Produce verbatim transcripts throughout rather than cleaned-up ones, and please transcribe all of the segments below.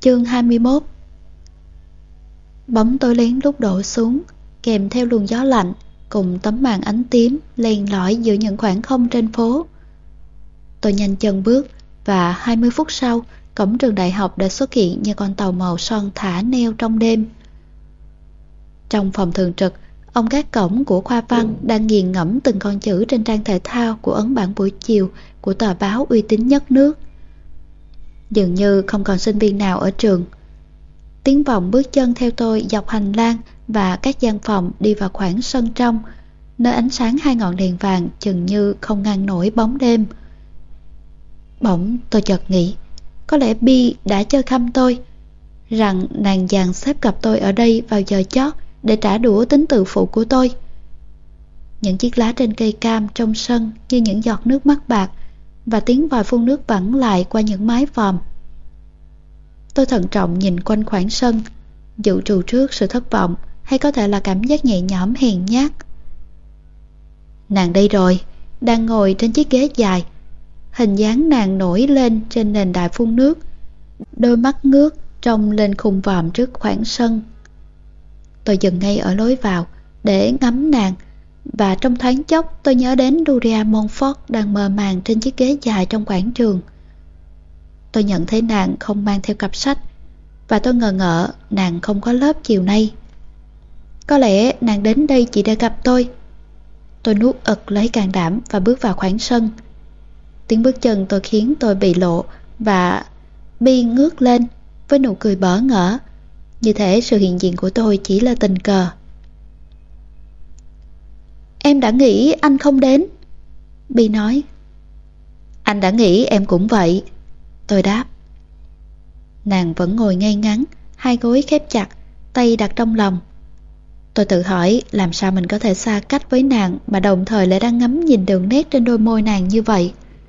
Chương hai mươi mốt. Bóng tối lén lút đổ xuống, kèm theo luồng gió lạnh cùng tấm màn ánh tím len lỏi giữa những khoảng không trên phố. Tôi nhanh chân bước và hai mươi phút sau, cổng trường đại học đã xuất hiện như con tàu màu son thả neo trong đêm. Trong phòng thường trực, ông gác cổng của khoa văn đang nghiền ngẫm từng con chữ trên trang thể thao của ấn bản buổi chiều của tờ báo uy tín nhất nước. Dường như không còn sinh viên nào ở trường. Tiếng vọng bước chân theo tôi dọc hành lang và các gian phòng đi vào khoảng sân trong, nơi ánh sáng hai ngọn đèn vàng chừng như không ngăn nổi bóng đêm. Bỗng tôi chợt nghĩ, có lẽ Bi đã chơi khăm tôi, rằng nàng dàn xếp gặp tôi ở đây vào giờ chót để trả đũa tính tự phụ của tôi. Những chiếc lá trên cây cam trong sân như những giọt nước mắt bạc, và tiếng vòi phun nước vẳng lại qua những mái vòm. Tôi thận trọng nhìn quanh khoảng sân, dự trù trước sự thất vọng hay có thể là cảm giác nhẹ nhõm hèn nhát. Nàng đây rồi, đang ngồi trên chiếc ghế dài. Hình dáng nàng nổi lên trên nền đài phun nước, đôi mắt ngước trông lên khung vòm trước khoảng sân. Tôi dừng ngay ở lối vào để ngắm nàng, và trong thoáng chốc tôi nhớ đến Doria Montfort đang mơ màng trên chiếc ghế dài trong quảng trường. Tôi nhận thấy nàng không mang theo cặp sách, và tôi ngờ ngợ nàng không có lớp chiều nay. Có lẽ nàng đến đây chỉ để gặp tôi. Tôi nuốt ực lấy can đảm và bước vào khoảng sân. Tiếng bước chân tôi khiến tôi bị lộ, và Bi ngước lên với nụ cười bỡ ngỡ, như thể sự hiện diện của tôi chỉ là tình cờ. Em đã nghĩ anh không đến, Bi nói. Anh đã nghĩ em cũng vậy, tôi đáp. Nàng vẫn ngồi ngay ngắn, hai gối khép chặt, tay đặt trong lòng. Tôi tự hỏi làm sao mình có thể xa cách với nàng mà đồng thời lại đang ngắm nhìn đường nét trên đôi môi nàng như vậy.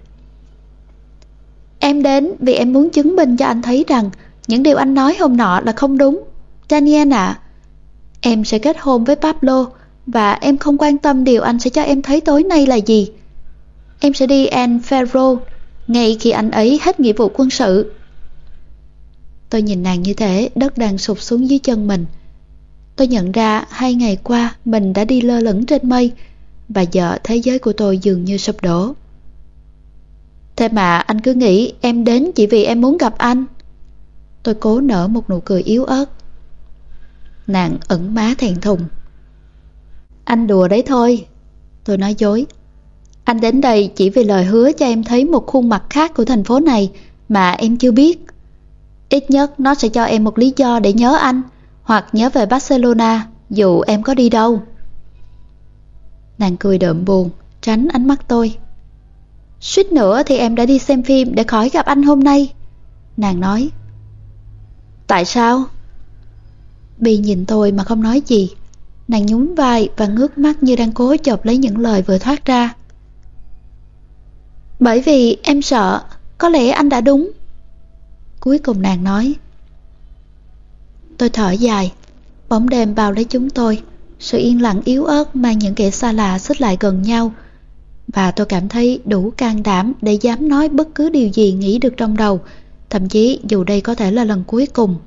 Em đến vì em muốn chứng minh cho anh thấy rằng những điều anh nói hôm nọ là không đúng. Daniel ạ, à, em sẽ kết hôn với Pablo, và em không quan tâm điều anh sẽ cho em thấy tối nay là gì. Em sẽ đi El Ferro ngay khi anh ấy hết nghĩa vụ quân sự. Tôi nhìn nàng như thế, đất đang sụp xuống dưới chân mình. Tôi nhận ra hai ngày qua mình đã đi lơ lửng trên mây, và giờ thế giới của tôi dường như sụp đổ. Thế mà anh cứ nghĩ em đến chỉ vì em muốn gặp anh. Tôi cố nở một nụ cười yếu ớt. Nàng ửng má thẹn thùng. Anh đùa đấy thôi, tôi nói dối. Anh đến đây chỉ vì lời hứa cho em thấy một khuôn mặt khác của thành phố này mà em chưa biết. Ít nhất nó sẽ cho em một lý do để nhớ anh, hoặc nhớ về Barcelona, dù em có đi đâu. Nàng cười đượm buồn, tránh ánh mắt tôi. Suýt nữa thì em đã đi xem phim để khỏi gặp anh hôm nay, nàng nói. Tại sao? Bi nhìn tôi mà không nói gì. Nàng nhún vai và ngước mắt như đang cố chộp lấy những lời vừa thoát ra. Bởi vì em sợ có lẽ anh đã đúng, cuối cùng nàng nói. Tôi thở dài. Bóng đêm bao lấy chúng tôi. Sự yên lặng yếu ớt mang những kẻ xa lạ xích lại gần nhau, và tôi cảm thấy đủ can đảm để dám nói bất cứ điều gì nghĩ được trong đầu, thậm chí dù đây có thể là lần cuối cùng.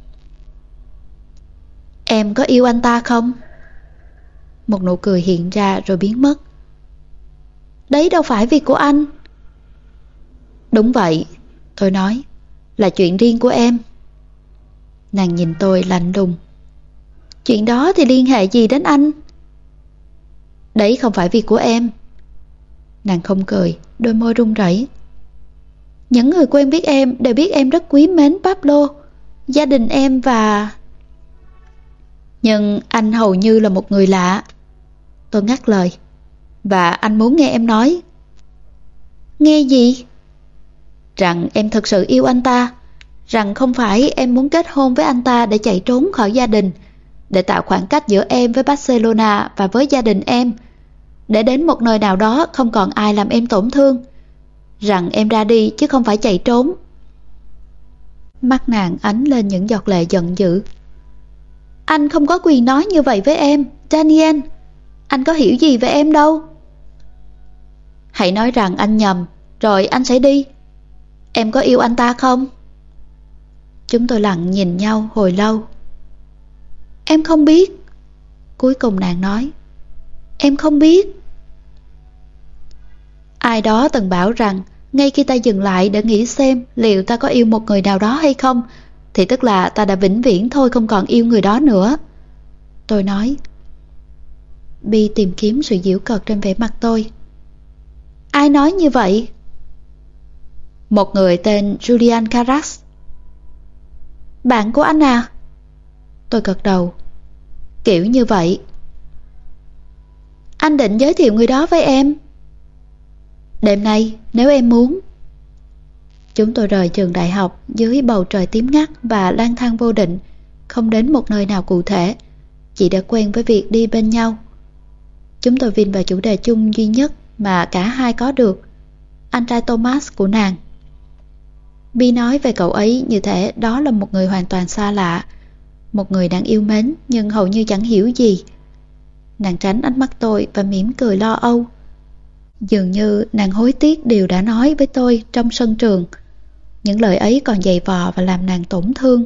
Em có yêu anh ta không? Một nụ cười hiện ra rồi biến mất. Đấy đâu phải việc của anh. Đúng vậy, tôi nói, là chuyện riêng của em. Nàng nhìn tôi lạnh lùng. Chuyện đó thì liên hệ gì đến anh? Đấy không phải việc của em. Nàng không cười, đôi môi run rẩy. Những người quen biết em đều biết em rất quý mến Pablo, gia đình em và... Nhưng anh hầu như là một người lạ. Tôi ngắt lời. Và anh muốn nghe em nói. Nghe gì? Rằng em thực sự yêu anh ta, rằng không phải em muốn kết hôn với anh ta để chạy trốn khỏi gia đình, để tạo khoảng cách giữa em với Barcelona và với gia đình em, để đến một nơi nào đó không còn ai làm em tổn thương, rằng em ra đi chứ không phải chạy trốn. Mắt nàng ánh lên những giọt lệ giận dữ. Anh không có quyền nói như vậy với em, Daniel. Anh có hiểu gì về em đâu. Hãy nói rằng anh nhầm, rồi anh sẽ đi. Em có yêu anh ta không? Chúng tôi lặng nhìn nhau hồi lâu. Em không biết. Cuối cùng nàng nói, em không biết. Ai đó từng bảo rằng ngay khi ta dừng lại để nghĩ xem liệu ta có yêu một người nào đó hay không, thì tức là ta đã vĩnh viễn thôi không còn yêu người đó nữa. Tôi nói. Bi tìm kiếm sự giễu cợt trên vẻ mặt tôi. Ai nói như vậy? Một người tên Julian Carras. Bạn của anh à? Tôi gật đầu. Kiểu như vậy. Anh định giới thiệu người đó với em? Đêm nay, nếu em muốn. Chúng tôi rời trường đại học dưới bầu trời tím ngắt và lang thang vô định, không đến một nơi nào cụ thể, chỉ đã quen với việc đi bên nhau. Chúng tôi vin vào chủ đề chung duy nhất mà cả hai có được, anh trai Thomas của nàng. Bi nói về cậu ấy như thể đó là một người hoàn toàn xa lạ, một người đang yêu mến nhưng hầu như chẳng hiểu gì. Nàng tránh ánh mắt tôi và mỉm cười lo âu. Dường như nàng hối tiếc điều đã nói với tôi trong sân trường. Những lời ấy còn dày vò và làm nàng tổn thương.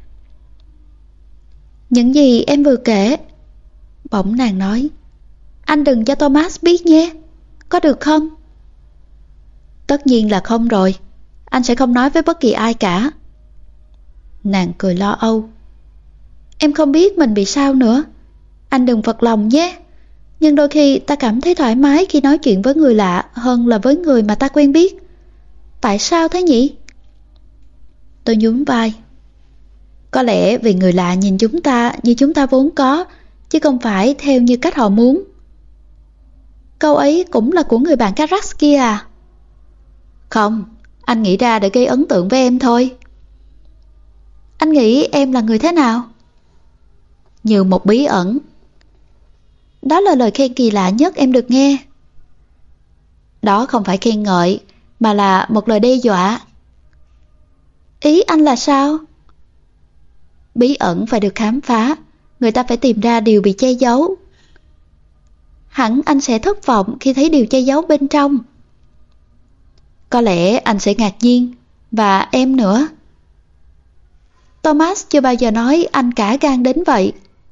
Những gì em vừa kể, bỗng nàng nói, anh đừng cho Thomas biết nhé, có được không? Tất nhiên là không rồi, anh sẽ không nói với bất kỳ ai cả. Nàng cười lo âu. Em không biết mình bị sao nữa, anh đừng phật lòng nhé. Nhưng đôi khi ta cảm thấy thoải mái khi nói chuyện với người lạ hơn là với người mà ta quen biết. Tại sao thế nhỉ? Tôi nhún vai. Có lẽ vì người lạ nhìn chúng ta như chúng ta vốn có, chứ không phải theo như cách họ muốn. Câu ấy cũng là của người bạn Carras kia à? Không, anh nghĩ ra để gây ấn tượng với em thôi. Anh nghĩ em là người thế nào? Như một bí ẩn. Đó là lời khen kỳ lạ nhất em được nghe. Đó không phải khen ngợi, mà là một lời đe dọa. Ý anh là sao? Bí ẩn phải được khám phá, người ta phải tìm ra điều bị che giấu. Hẳn anh sẽ thất vọng khi thấy điều che giấu bên trong. Có lẽ anh sẽ ngạc nhiên, và em nữa. Thomas chưa bao giờ nói anh cả gan đến vậy.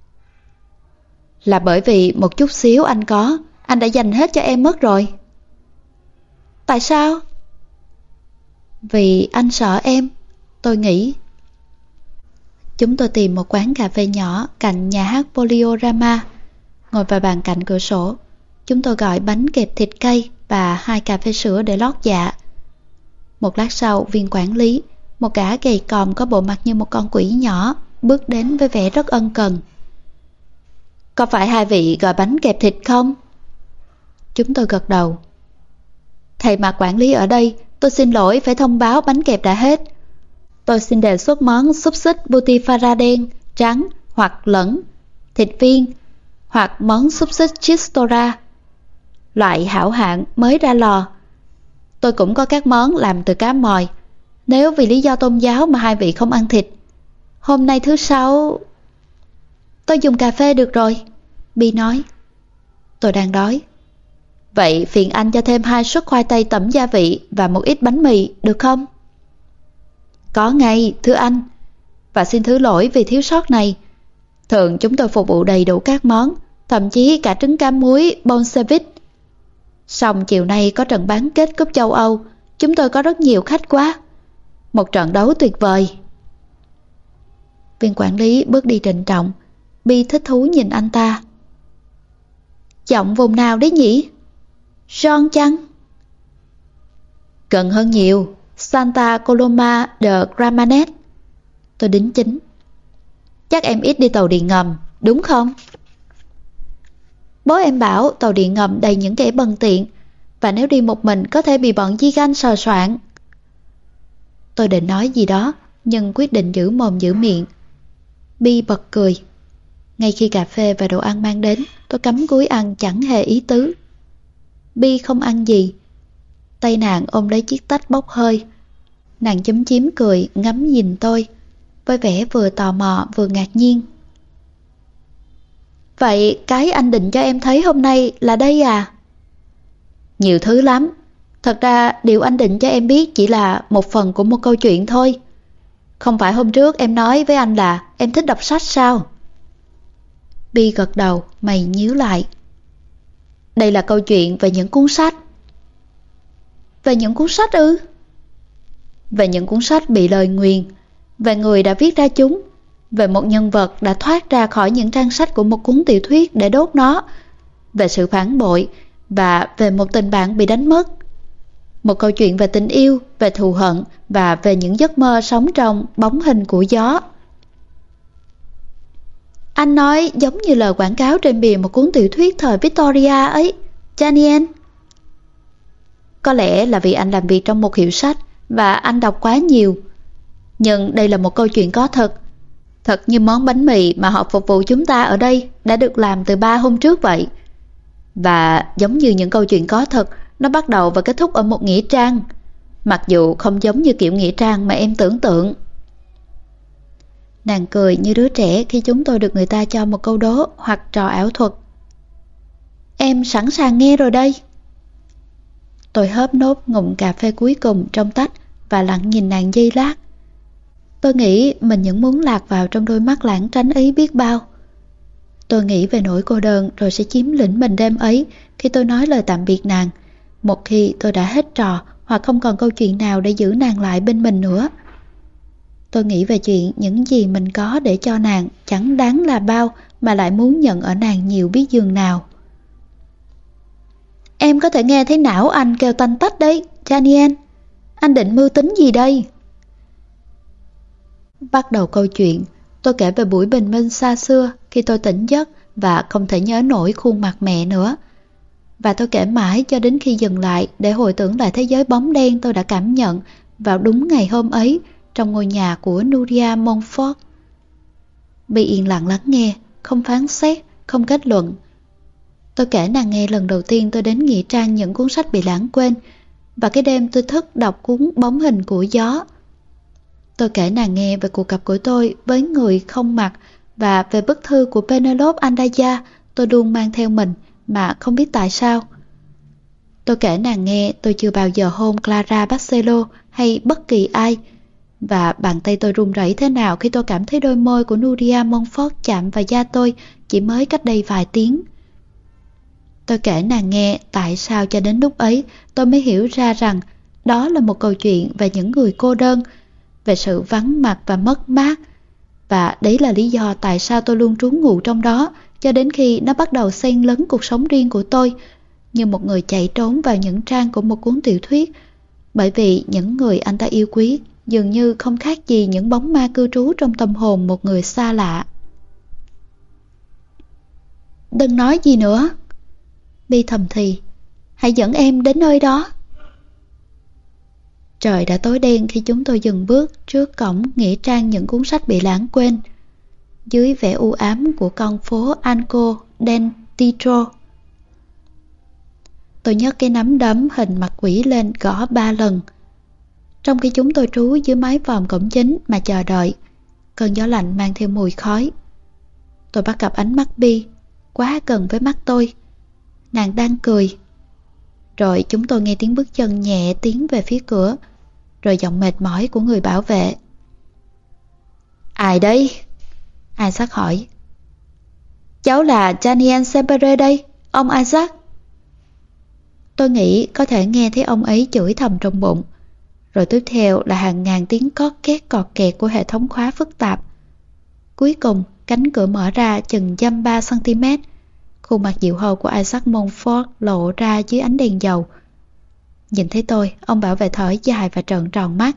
Là bởi vì một chút xíu anh có, anh đã dành hết cho em mất rồi. Tại sao? Vì anh sợ em, tôi nghĩ. Chúng tôi tìm một quán cà phê nhỏ cạnh nhà hát Poliorama. Ngồi vào bàn cạnh cửa sổ, chúng tôi gọi bánh kẹp thịt cây và hai cà phê sữa để lót dạ. Một lát sau, viên quản lý, một gã gầy còm có bộ mặt như một con quỷ nhỏ, bước đến với vẻ rất ân cần. Có phải hai vị gọi bánh kẹp thịt không? Chúng tôi gật đầu. Thầy mặt quản lý ở đây, tôi xin lỗi phải thông báo bánh kẹp đã hết. Tôi xin đề xuất món xúc xích Butifarra đen, trắng hoặc lẫn, thịt viên, hoặc món xúc xích Chistora, loại hảo hạng mới ra lò. Tôi cũng có các món làm từ cá mòi, nếu vì lý do tôn giáo mà hai vị không ăn thịt. Hôm nay thứ sáu... Tôi dùng cà phê được rồi, Bi nói. Tôi đang đói. Vậy phiền anh cho thêm hai suất khoai tây tẩm gia vị và một ít bánh mì, được không? Có ngay, thưa anh. Và xin thứ lỗi vì thiếu sót này. Thường chúng tôi phục vụ đầy đủ các món, thậm chí cả trứng cá muối Bolshevik. Song chiều nay có trận bán kết cúp châu Âu, chúng tôi có rất nhiều khách quá. Một trận đấu tuyệt vời. Viên quản lý bước đi trịnh trọng. Bi thích thú nhìn anh ta. Giọng vùng nào đấy nhỉ? John chăng? Gần hơn nhiều, Santa Coloma de Gramenet. Tôi đính chính. Chắc em ít đi tàu điện ngầm, đúng không? Bố em bảo tàu điện ngầm đầy những kẻ bần tiện, và nếu đi một mình có thể bị bọn di ganh sờ soạn. Tôi định nói gì đó, nhưng quyết định giữ mồm giữ miệng. Bi bật cười. Ngay khi cà phê và đồ ăn mang đến, tôi cắm cúi ăn chẳng hề ý tứ. Bi không ăn gì. Tay nàng ôm lấy chiếc tách bốc hơi. Nàng chúm chím cười ngắm nhìn tôi, với vẻ vừa tò mò vừa ngạc nhiên. Vậy cái anh định cho em thấy hôm nay là đây à? Nhiều thứ lắm. Thật ra điều anh định cho em biết chỉ là một phần của một câu chuyện thôi. Không phải hôm trước em nói với anh là em thích đọc sách sao? Bi gật đầu, mày nhíu lại. Đây là câu chuyện về những cuốn sách. Về những cuốn sách ư? Về những cuốn sách bị lời nguyền, về người đã viết ra chúng, về một nhân vật đã thoát ra khỏi những trang sách của một cuốn tiểu thuyết để đốt nó, về sự phản bội và về một tình bạn bị đánh mất. Một câu chuyện về tình yêu, về thù hận và về những giấc mơ sống trong bóng hình của gió. Anh nói giống như lời quảng cáo trên bìa một cuốn tiểu thuyết thời Victoria ấy, Daniel. Có lẽ là vì anh làm việc trong một hiệu sách và anh đọc quá nhiều. Nhưng đây là một câu chuyện có thật. Thật như món bánh mì mà họ phục vụ chúng ta ở đây đã được làm từ ba hôm trước vậy. Và giống như những câu chuyện có thật, nó bắt đầu và kết thúc ở một nghĩa trang, mặc dù không giống như kiểu nghĩa trang mà em tưởng tượng. Nàng cười như đứa trẻ khi chúng tôi được người ta cho một câu đố hoặc trò ảo thuật. Em sẵn sàng nghe rồi đây. Tôi hớp nốt ngụm cà phê cuối cùng trong tách và lặng nhìn nàng giây lát. Tôi nghĩ mình vẫn muốn lạc vào trong đôi mắt lãng tránh ấy biết bao. Tôi nghĩ về nỗi cô đơn rồi sẽ chiếm lĩnh mình đêm ấy khi tôi nói lời tạm biệt nàng, một khi tôi đã hết trò hoặc không còn câu chuyện nào để giữ nàng lại bên mình nữa. Tôi nghĩ về chuyện những gì mình có để cho nàng chẳng đáng là bao mà lại muốn nhận ở nàng nhiều biết dường nào. Em có thể nghe thấy não anh kêu tanh tách đấy, Daniel. Anh định mưu tính gì đây? Bắt đầu câu chuyện, tôi kể về buổi bình minh xa xưa khi tôi tỉnh giấc và không thể nhớ nổi khuôn mặt mẹ nữa. Và tôi kể mãi cho đến khi dừng lại để hồi tưởng lại thế giới bóng đen tôi đã cảm nhận vào đúng ngày hôm ấy trong ngôi nhà của Nuria Montfort. Bi yên lặng lắng nghe, không phán xét, không kết luận. Tôi kể nàng nghe lần đầu tiên tôi đến nghĩa trang những cuốn sách bị lãng quên, và cái đêm tôi thức đọc cuốn Bóng hình của gió. Tôi kể nàng nghe về cuộc gặp của tôi với người không mặt và về bức thư của Penelope Andaya tôi luôn mang theo mình mà không biết tại sao. Tôi kể nàng nghe tôi chưa bao giờ hôn Clara Barcelo hay bất kỳ ai, và bàn tay tôi run rẩy thế nào khi tôi cảm thấy đôi môi của Nuria Montfort chạm vào da tôi chỉ mới cách đây vài tiếng. Tôi kể nàng nghe tại sao cho đến lúc ấy tôi mới hiểu ra rằng đó là một câu chuyện về những người cô đơn, về sự vắng mặt và mất mát. Và đấy là lý do tại sao tôi luôn trú ngụ trong đó cho đến khi nó bắt đầu xen lấn cuộc sống riêng của tôi, như một người chạy trốn vào những trang của một cuốn tiểu thuyết, bởi vì những người anh ta yêu quý dường như không khác gì những bóng ma cư trú trong tâm hồn một người xa lạ. Đừng nói gì nữa, Bi thầm thì. Hãy dẫn em đến nơi đó. Trời đã tối đen khi chúng tôi dừng bước trước cổng nghĩa trang những cuốn sách bị lãng quên, dưới vẻ u ám của con phố Anco del Titro. Tôi nhấc cái nắm đấm hình mặt quỷ lên gõ ba lần. Trong khi chúng tôi trú dưới mái vòm cổng chính mà chờ đợi, cơn gió lạnh mang theo mùi khói. Tôi bắt gặp ánh mắt Bi, quá gần với mắt tôi. Nàng đang cười. Rồi chúng tôi nghe tiếng bước chân nhẹ tiến về phía cửa, rồi giọng mệt mỏi của người bảo vệ. Ai đấy? Isaac hỏi. Cháu là Daniel Sempere đây, ông Isaac. Tôi nghĩ có thể nghe thấy ông ấy chửi thầm trong bụng. Rồi tiếp theo là hàng ngàn tiếng cót két cọt kẹt của hệ thống khóa phức tạp. Cuối cùng, cánh cửa mở ra chừng dăm ba xăng-ti-mét. Khuôn mặt dịu hầu của Isaac Montfort lộ ra dưới ánh đèn dầu. Nhìn thấy tôi, ông bảo vệ thở dài và trợn tròn mắt.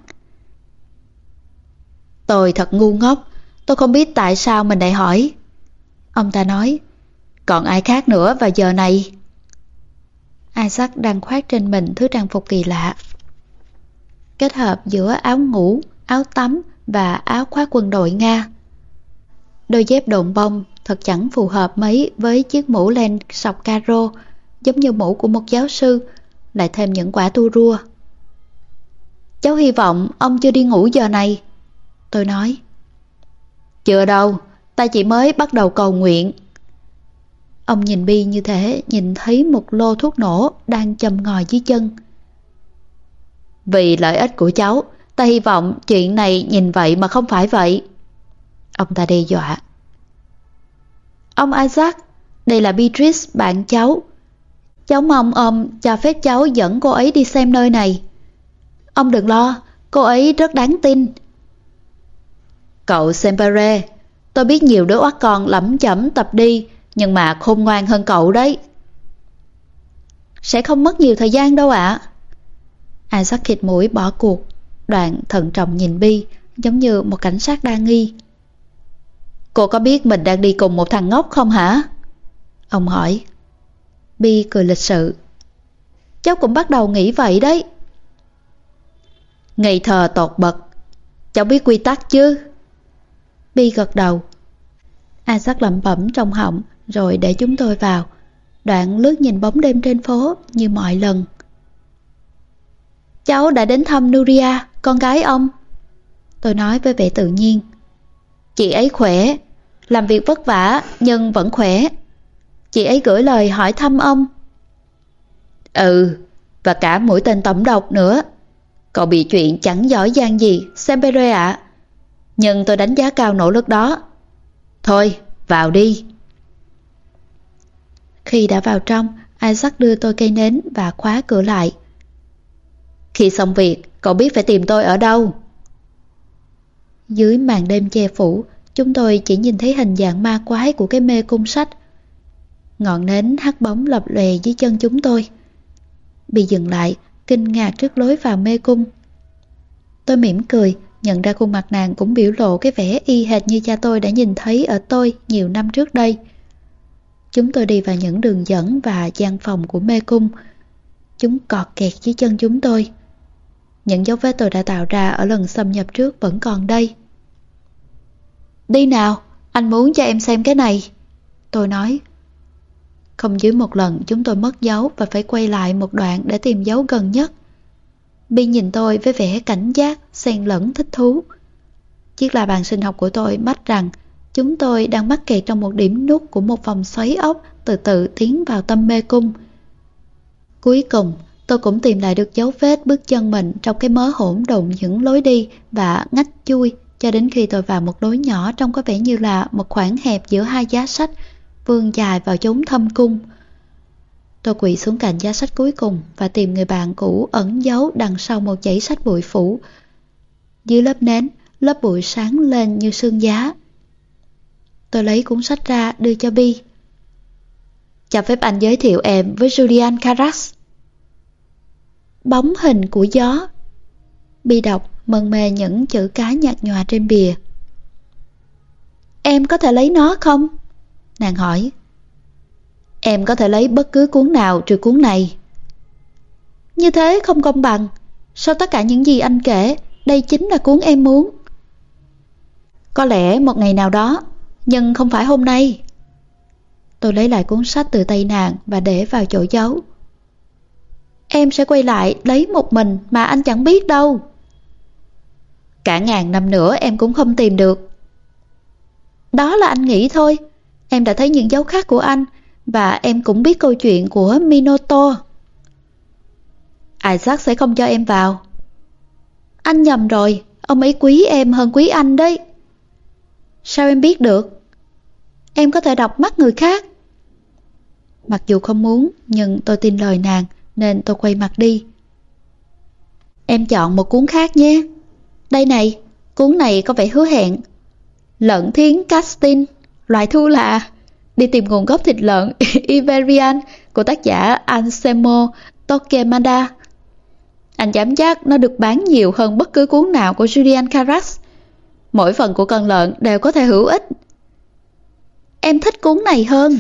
Tôi thật ngu ngốc, tôi không biết tại sao mình lại hỏi. Ông ta nói, còn ai khác nữa vào giờ này? Isaac đang khoác trên mình thứ trang phục kỳ lạ, kết hợp giữa áo ngủ, áo tắm và áo khoác quân đội Nga. Đôi dép độn bông thật chẳng phù hợp mấy với chiếc mũ len sọc caro, giống như mũ của một giáo sư, lại thêm những quả tua rua. Cháu hy vọng ông chưa đi ngủ giờ này, tôi nói. Chưa đâu, ta chỉ mới bắt đầu cầu nguyện. Ông nhìn Bi như thế nhìn thấy một lô thuốc nổ đang châm ngòi dưới chân. Vì lợi ích của cháu, ta hy vọng chuyện này nhìn vậy mà không phải vậy. Ông ta đe dọa. Ông Isaac, đây là Beatrice, bạn cháu. Cháu mong ông cho phép cháu dẫn cô ấy đi xem nơi này. Ông đừng lo, cô ấy rất đáng tin. Cậu Sempere, tôi biết nhiều đứa oắt con lẩm chẩm tập đi, nhưng mà khôn ngoan hơn cậu đấy. Sẽ không mất nhiều thời gian đâu ạ. À. Isaac khịt mũi bỏ cuộc, đoạn thận trọng nhìn Bi, giống như một cảnh sát đa nghi. Cô có biết mình đang đi cùng một thằng ngốc không hả? Ông hỏi. Bi cười lịch sự. Cháu cũng bắt đầu nghĩ vậy đấy. Ngây thơ tột bậc. Cháu biết quy tắc chứ? Bi gật đầu. Isaac lẩm bẩm trong họng rồi để chúng tôi vào, đoạn lướt nhìn bóng đêm trên phố như mọi lần. Cháu đã đến thăm Nuria, con gái ông. Tôi nói với vẻ tự nhiên. Chị ấy khỏe, làm việc vất vả nhưng vẫn khỏe. Chị ấy gửi lời hỏi thăm ông. Ừ, và cả mũi tên tẩm độc nữa. Cậu bị chuyện chẳng giỏi giang gì, Sempere ạ. Nhưng tôi đánh giá cao nỗ lực đó. Thôi, vào đi. Khi đã vào trong, Isaac đưa tôi cây nến và khóa cửa lại. Khi xong việc, cậu biết phải tìm tôi ở đâu. Dưới màn đêm che phủ, chúng tôi chỉ nhìn thấy hình dạng ma quái của cái mê cung sách. Ngọn nến hắt bóng lập lòe dưới chân chúng tôi. Bị dừng lại, kinh ngạc trước lối vào mê cung. Tôi mỉm cười, nhận ra khuôn mặt nàng cũng biểu lộ cái vẻ y hệt như cha tôi đã nhìn thấy ở tôi nhiều năm trước đây. Chúng tôi đi vào những đường dẫn và gian phòng của mê cung. Chúng cọt kẹt dưới chân chúng tôi. Những dấu vết tôi đã tạo ra ở lần xâm nhập trước vẫn còn đây. Đi nào, anh muốn cho em xem cái này. Tôi nói. Không dưới một lần chúng tôi mất dấu và phải quay lại một đoạn để tìm dấu gần nhất. Bi nhìn tôi với vẻ cảnh giác, xen lẫn thích thú. Chiếc la bàn sinh học của tôi mách rằng chúng tôi đang mắc kẹt trong một điểm nút của một vòng xoáy ốc từ từ tiến vào tâm mê cung. Cuối cùng, tôi cũng tìm lại được dấu vết bước chân mình trong cái mớ hỗn độn những lối đi và ngách chui, cho đến khi tôi vào một lối nhỏ trông có vẻ như là một khoảng hẹp giữa hai giá sách, vươn dài vào chốn thâm cung. Tôi quỳ xuống cạnh giá sách cuối cùng và tìm người bạn cũ ẩn giấu đằng sau một dãy sách bụi phủ. Dưới lớp nến, lớp bụi sáng lên như sương giá. Tôi lấy cuốn sách ra đưa cho Bi. Cho phép anh giới thiệu em với Julian Carras. Bóng hình của gió. Bi đọc mân mê những chữ cái nhạt nhòa trên bìa. Em có thể lấy nó không? Nàng hỏi. Em có thể lấy bất cứ cuốn nào trừ cuốn này. Như thế không công bằng. Sau tất cả những gì anh kể, đây chính là cuốn em muốn. Có lẽ một ngày nào đó, nhưng không phải hôm nay. Tôi lấy lại cuốn sách từ tay nàng và để vào chỗ giấu. Em sẽ quay lại lấy một mình mà anh chẳng biết đâu. Cả ngàn năm nữa em cũng không tìm được. Đó là anh nghĩ thôi. Em đã thấy những dấu khác của anh, và em cũng biết câu chuyện của Minotaur. Isaac sẽ không cho em vào. Anh nhầm rồi, ông ấy quý em hơn quý anh đấy. Sao em biết được? Em có thể đọc mắt người khác. Mặc dù không muốn, nhưng tôi tin lời nàng, nên tôi quay mặt đi. Em chọn một cuốn khác nhé. Đây này, cuốn này có vẻ hứa hẹn. Lợn thiến Castin, loài thu lạ. Đi tìm nguồn gốc thịt lợn Iberian của tác giả Anselmo Torquemada. Anh dám chắc nó được bán nhiều hơn bất cứ cuốn nào của Julian Carras. Mỗi phần của con lợn đều có thể hữu ích. Em thích cuốn này hơn.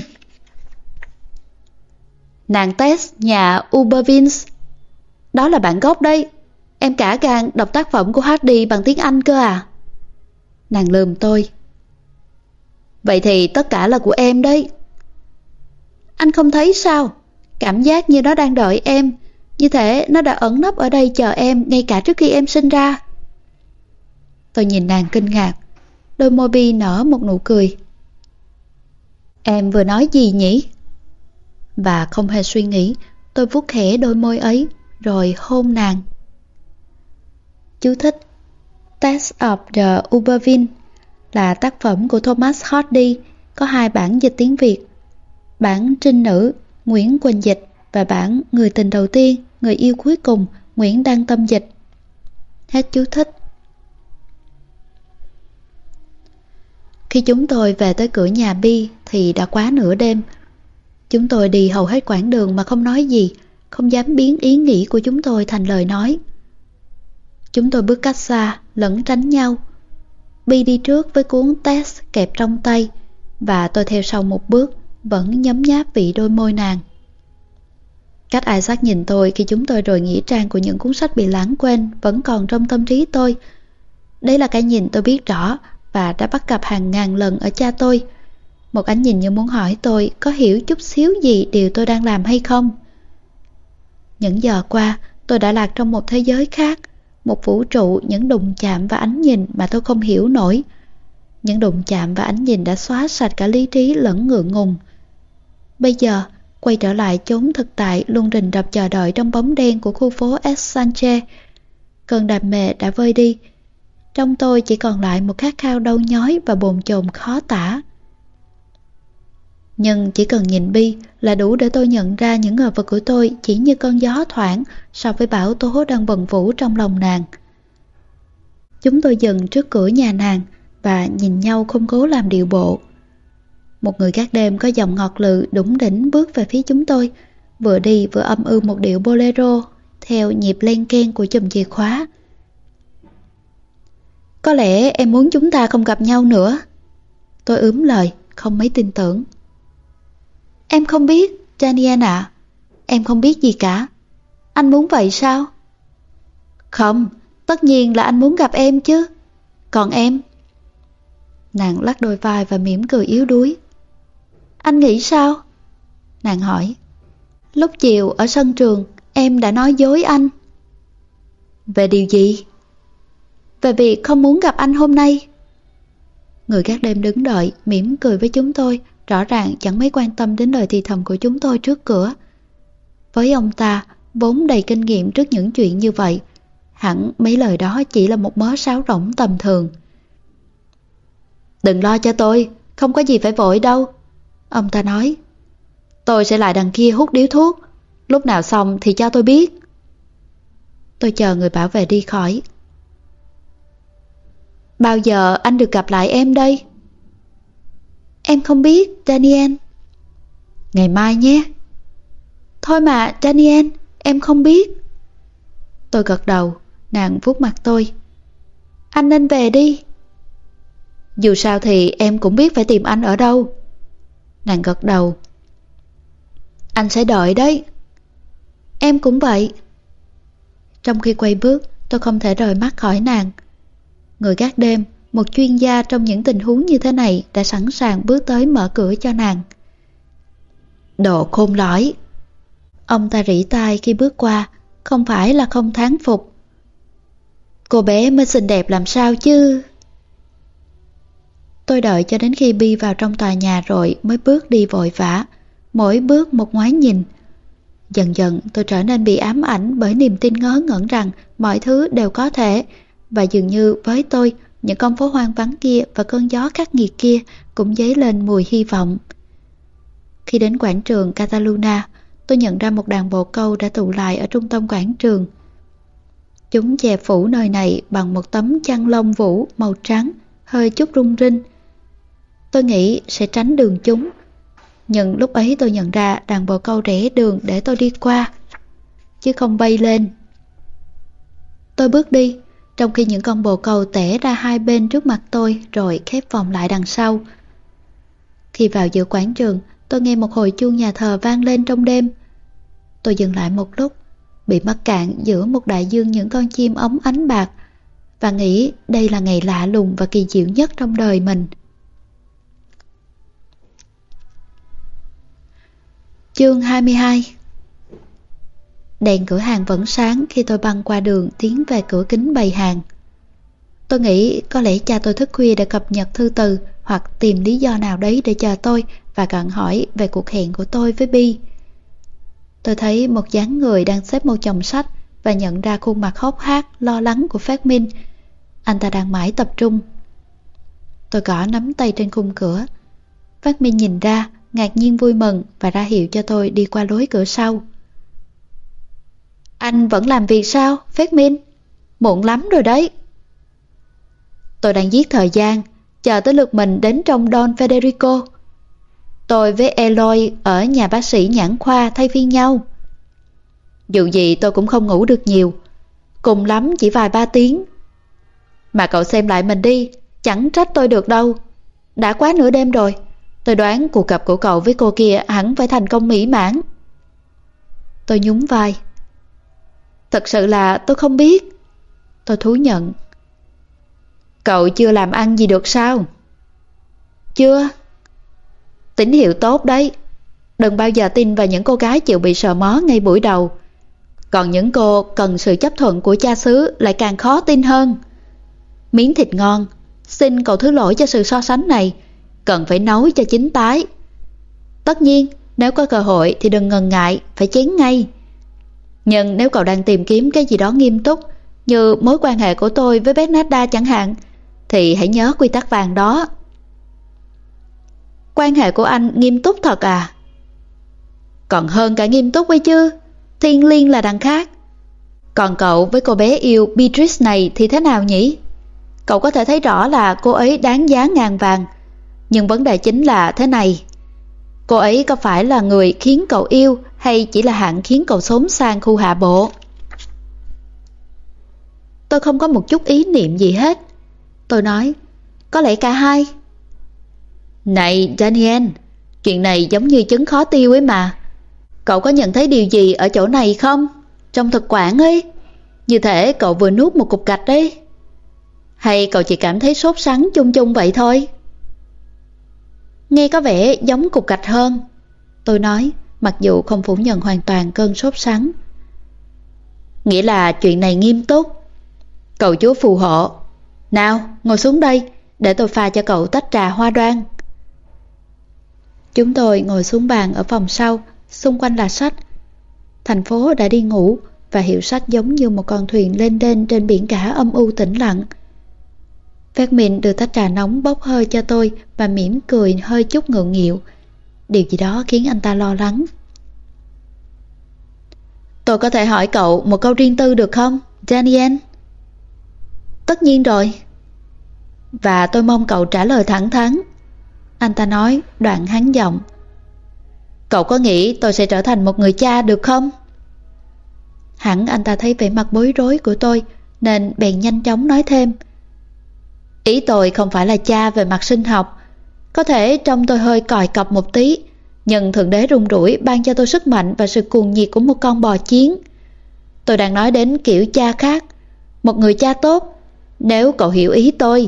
Nàng Tess nhà Ubervins. Đó là bản gốc đây. Em cả gan đọc tác phẩm của Hardy bằng tiếng Anh cơ à? Nàng lườm tôi. Vậy thì tất cả là của em đấy. Anh không thấy sao? Cảm giác như nó đang đợi em. Như thể nó đã ẩn nấp ở đây chờ em ngay cả trước khi em sinh ra. Tôi nhìn nàng kinh ngạc. Đôi môi Bi nở một nụ cười. Em vừa nói gì nhỉ? Và không hề suy nghĩ, tôi vuốt khẽ đôi môi ấy, rồi hôn nàng. Chú thích: Tales of the Uberville là tác phẩm của Thomas Hardy, có hai bản dịch tiếng Việt, bản Trinh Nữ Nguyễn Quỳnh dịch và bản Người tình đầu tiên, người yêu cuối cùng Nguyễn Đăng Tâm dịch. Hết chú thích. Khi chúng tôi về tới cửa nhà Bi thì đã quá nửa đêm. Chúng tôi đi hầu hết quãng đường mà không nói gì, không dám biến ý nghĩ của chúng tôi thành lời nói. Chúng tôi bước cách xa, lẫn tránh nhau. Bi đi trước với cuốn Test kẹp trong tay, và tôi theo sau một bước, vẫn nhấm nháp vị đôi môi nàng. Cách Isaac nhìn tôi khi chúng tôi rời nghĩa trang của những cuốn sách bị lãng quên vẫn còn trong tâm trí tôi. Đấy là cái nhìn tôi biết rõ và đã bắt gặp hàng ngàn lần ở cha tôi. Một ánh nhìn như muốn hỏi tôi có hiểu chút xíu gì điều tôi đang làm hay không. Những giờ qua, tôi đã lạc trong một thế giới khác, một vũ trụ những đụng chạm và ánh nhìn mà tôi không hiểu nổi. Những đụng chạm và ánh nhìn đã xóa sạch cả lý trí lẫn ngượng ngùng. Bây giờ, quay trở lại chốn thực tại luôn rình rập chờ đợi trong bóng đen của khu phố S. Sanchez. Cơn đam mê đã vơi đi. Trong tôi chỉ còn lại một khát khao đau nhói và bồn chồn khó tả. Nhưng chỉ cần nhìn Bi là đủ để tôi nhận ra những ngờ vực của tôi chỉ như cơn gió thoảng so với bão tố đang vần vũ trong lòng nàng. Chúng tôi dừng trước cửa nhà nàng và nhìn nhau không cố làm điệu bộ. Một người gác đêm có giọng ngọt lự đủng đỉnh bước về phía chúng tôi, vừa đi vừa âm ư một điệu bolero theo nhịp len keng của chùm chìa khóa. Có lẽ em muốn chúng ta không gặp nhau nữa. Tôi ướm lời, không mấy tin tưởng. Em không biết, Daniel ạ. Em không biết gì cả. Anh muốn vậy sao? Không, tất nhiên là anh muốn gặp em chứ. Còn em? Nàng lắc đôi vai và mỉm cười yếu đuối. Anh nghĩ sao? Nàng hỏi. Lúc chiều ở sân trường, em đã nói dối anh. Về điều gì? Về việc không muốn gặp anh hôm nay. Người gác đêm đứng đợi, mỉm cười với chúng tôi, rõ ràng chẳng mấy quan tâm đến lời thì thầm của chúng tôi trước cửa. Với ông ta, vốn đầy kinh nghiệm trước những chuyện như vậy, hẳn mấy lời đó chỉ là một mớ sáo rỗng tầm thường. Đừng lo cho tôi, không có gì phải vội đâu. Ông ta nói. Tôi sẽ lại đằng kia hút điếu thuốc. Lúc nào xong thì cho tôi biết. Tôi chờ người bảo vệ đi khỏi. Bao giờ anh được gặp lại em đây? Em không biết, Daniel. Ngày mai nhé. Thôi mà, Daniel, em không biết. Tôi gật đầu, nàng vuốt mặt tôi. Anh nên về đi. Dù sao thì em cũng biết phải tìm anh ở đâu. Nàng gật đầu. Anh sẽ đợi đấy. Em cũng vậy. Trong khi quay bước, tôi không thể rời mắt khỏi nàng. Người gác đêm, một chuyên gia trong những tình huống như thế này, đã sẵn sàng bước tới mở cửa cho nàng. Đồ khôn lõi. Ông ta rỉ tai khi bước qua, không phải là không thán phục. Cô bé mới xinh đẹp làm sao chứ. Tôi đợi cho đến khi Bi vào trong tòa nhà rồi mới bước đi vội vã, mỗi bước một ngoái nhìn. Dần dần tôi trở nên bị ám ảnh bởi niềm tin ngớ ngẩn rằng mọi thứ đều có thể, và dường như với tôi, những con phố hoang vắng kia và cơn gió khắc nghiệt kia cũng dấy lên mùi hy vọng. Khi đến quảng trường Cataluna, tôi nhận ra một đàn bồ câu đã tụ lại ở trung tâm quảng trường. Chúng che phủ nơi này bằng một tấm chăn lông vũ màu trắng, hơi chút rung rinh. Tôi nghĩ sẽ tránh đường chúng, nhưng lúc ấy tôi nhận ra đàn bồ câu rẽ đường để tôi đi qua, chứ không bay lên. Tôi bước đi, trong khi những con bồ câu tẻ ra hai bên trước mặt tôi rồi khép vòng lại đằng sau. Khi vào giữa quảng trường, tôi nghe một hồi chuông nhà thờ vang lên trong đêm. Tôi dừng lại một lúc, bị mắc cạn giữa một đại dương những con chim ống ánh bạc, và nghĩ đây là ngày lạ lùng và kỳ diệu nhất trong đời mình. Chương hai mươi hai. Đèn cửa hàng vẫn sáng khi tôi băng qua đường tiến về cửa kính bày hàng. Tôi nghĩ có lẽ cha tôi thức khuya để cập nhật thư từ hoặc tìm lý do nào đấy để chờ tôi và gặng hỏi về cuộc hẹn của tôi với Bi. Tôi thấy một dáng người đang xếp một chồng sách và nhận ra khuôn mặt hốc hác, lo lắng của Phát Minh. Anh ta đang mãi tập trung. Tôi gõ nắm tay trên khung cửa. Phát Minh nhìn ra, ngạc nhiên vui mừng và ra hiệu cho tôi đi qua lối cửa sau. Anh vẫn làm việc sao, Phát Minh? Muộn lắm rồi đấy. Tôi đang giết thời gian, chờ tới lượt mình đến trong Don Federico. Tôi với Eloy ở nhà bác sĩ nhãn khoa thay phiên nhau. Dù gì tôi cũng không ngủ được nhiều, cùng lắm chỉ vài ba tiếng. Mà cậu xem lại mình đi, chẳng trách tôi được đâu. Đã quá nửa đêm rồi, tôi đoán cuộc gặp của cậu với cô kia hẳn phải thành công mỹ mãn. Tôi nhún vai. Thật sự là tôi không biết. Tôi thú nhận. Cậu chưa làm ăn gì được sao? Chưa. Tín hiệu tốt đấy. Đừng bao giờ tin vào những cô gái chịu bị sờ mó ngay buổi đầu. Còn những cô cần sự chấp thuận của cha xứ lại càng khó tin hơn. Miếng thịt ngon, xin cậu thứ lỗi cho sự so sánh này, cần phải nấu cho chín tái. Tất nhiên, nếu có cơ hội thì đừng ngần ngại, phải chén ngay. Nhưng nếu cậu đang tìm kiếm cái gì đó nghiêm túc, như mối quan hệ của tôi với Bernarda chẳng hạn, thì hãy nhớ quy tắc vàng đó. Quan hệ của anh nghiêm túc thật à? Còn hơn cả nghiêm túc ấy chứ, thiêng liêng là đằng khác. Còn cậu với cô bé yêu Beatrice này thì thế nào nhỉ? Cậu có thể thấy rõ là cô ấy đáng giá ngàn vàng. Nhưng vấn đề chính là thế này. Cô ấy có phải là người khiến cậu yêu hay chỉ là hạng khiến cậu xốn sang khu hạ bộ? Tôi không có một chút ý niệm gì hết. Tôi nói, có lẽ cả hai. Này Daniel, chuyện này giống như trứng khó tiêu ấy mà. Cậu có nhận thấy điều gì ở chỗ này không? Trong thực quản ấy, như thể cậu vừa nuốt một cục gạch ấy. Hay cậu chỉ cảm thấy sốt sắng chung chung vậy thôi? Nghe có vẻ giống cục gạch hơn, tôi nói, mặc dù không phủ nhận hoàn toàn cơn sốt sắng. Nghĩa là chuyện này nghiêm túc. Cậu chúa phù hộ. Nào, ngồi xuống đây, để tôi pha cho cậu tách trà hoa đoan. Chúng tôi ngồi xuống bàn ở phòng sau, xung quanh là sách. Thành phố đã đi ngủ và hiệu sách giống như một con thuyền lênh đênh trên biển cả âm u tĩnh lặng. Phát Minh đưa tách trà nóng bốc hơi cho tôi và mỉm cười hơi chút ngượng nghịu. Điều gì đó khiến anh ta lo lắng. Tôi có thể hỏi cậu một câu riêng tư được không, Daniel? Tất nhiên rồi. Và tôi mong cậu trả lời thẳng thắn. Anh ta nói, đoạn hắn giọng. Cậu có nghĩ tôi sẽ trở thành một người cha được không? Hẳn anh ta thấy vẻ mặt bối rối của tôi, nên bèn nhanh chóng nói thêm. Ý tôi không phải là cha về mặt sinh học. Có thể trông tôi hơi còi cọc một tí, nhưng Thượng Đế rung rủi ban cho tôi sức mạnh và sự cuồng nhiệt của một con bò chiến. Tôi đang nói đến kiểu cha khác, một người cha tốt, nếu cậu hiểu ý tôi.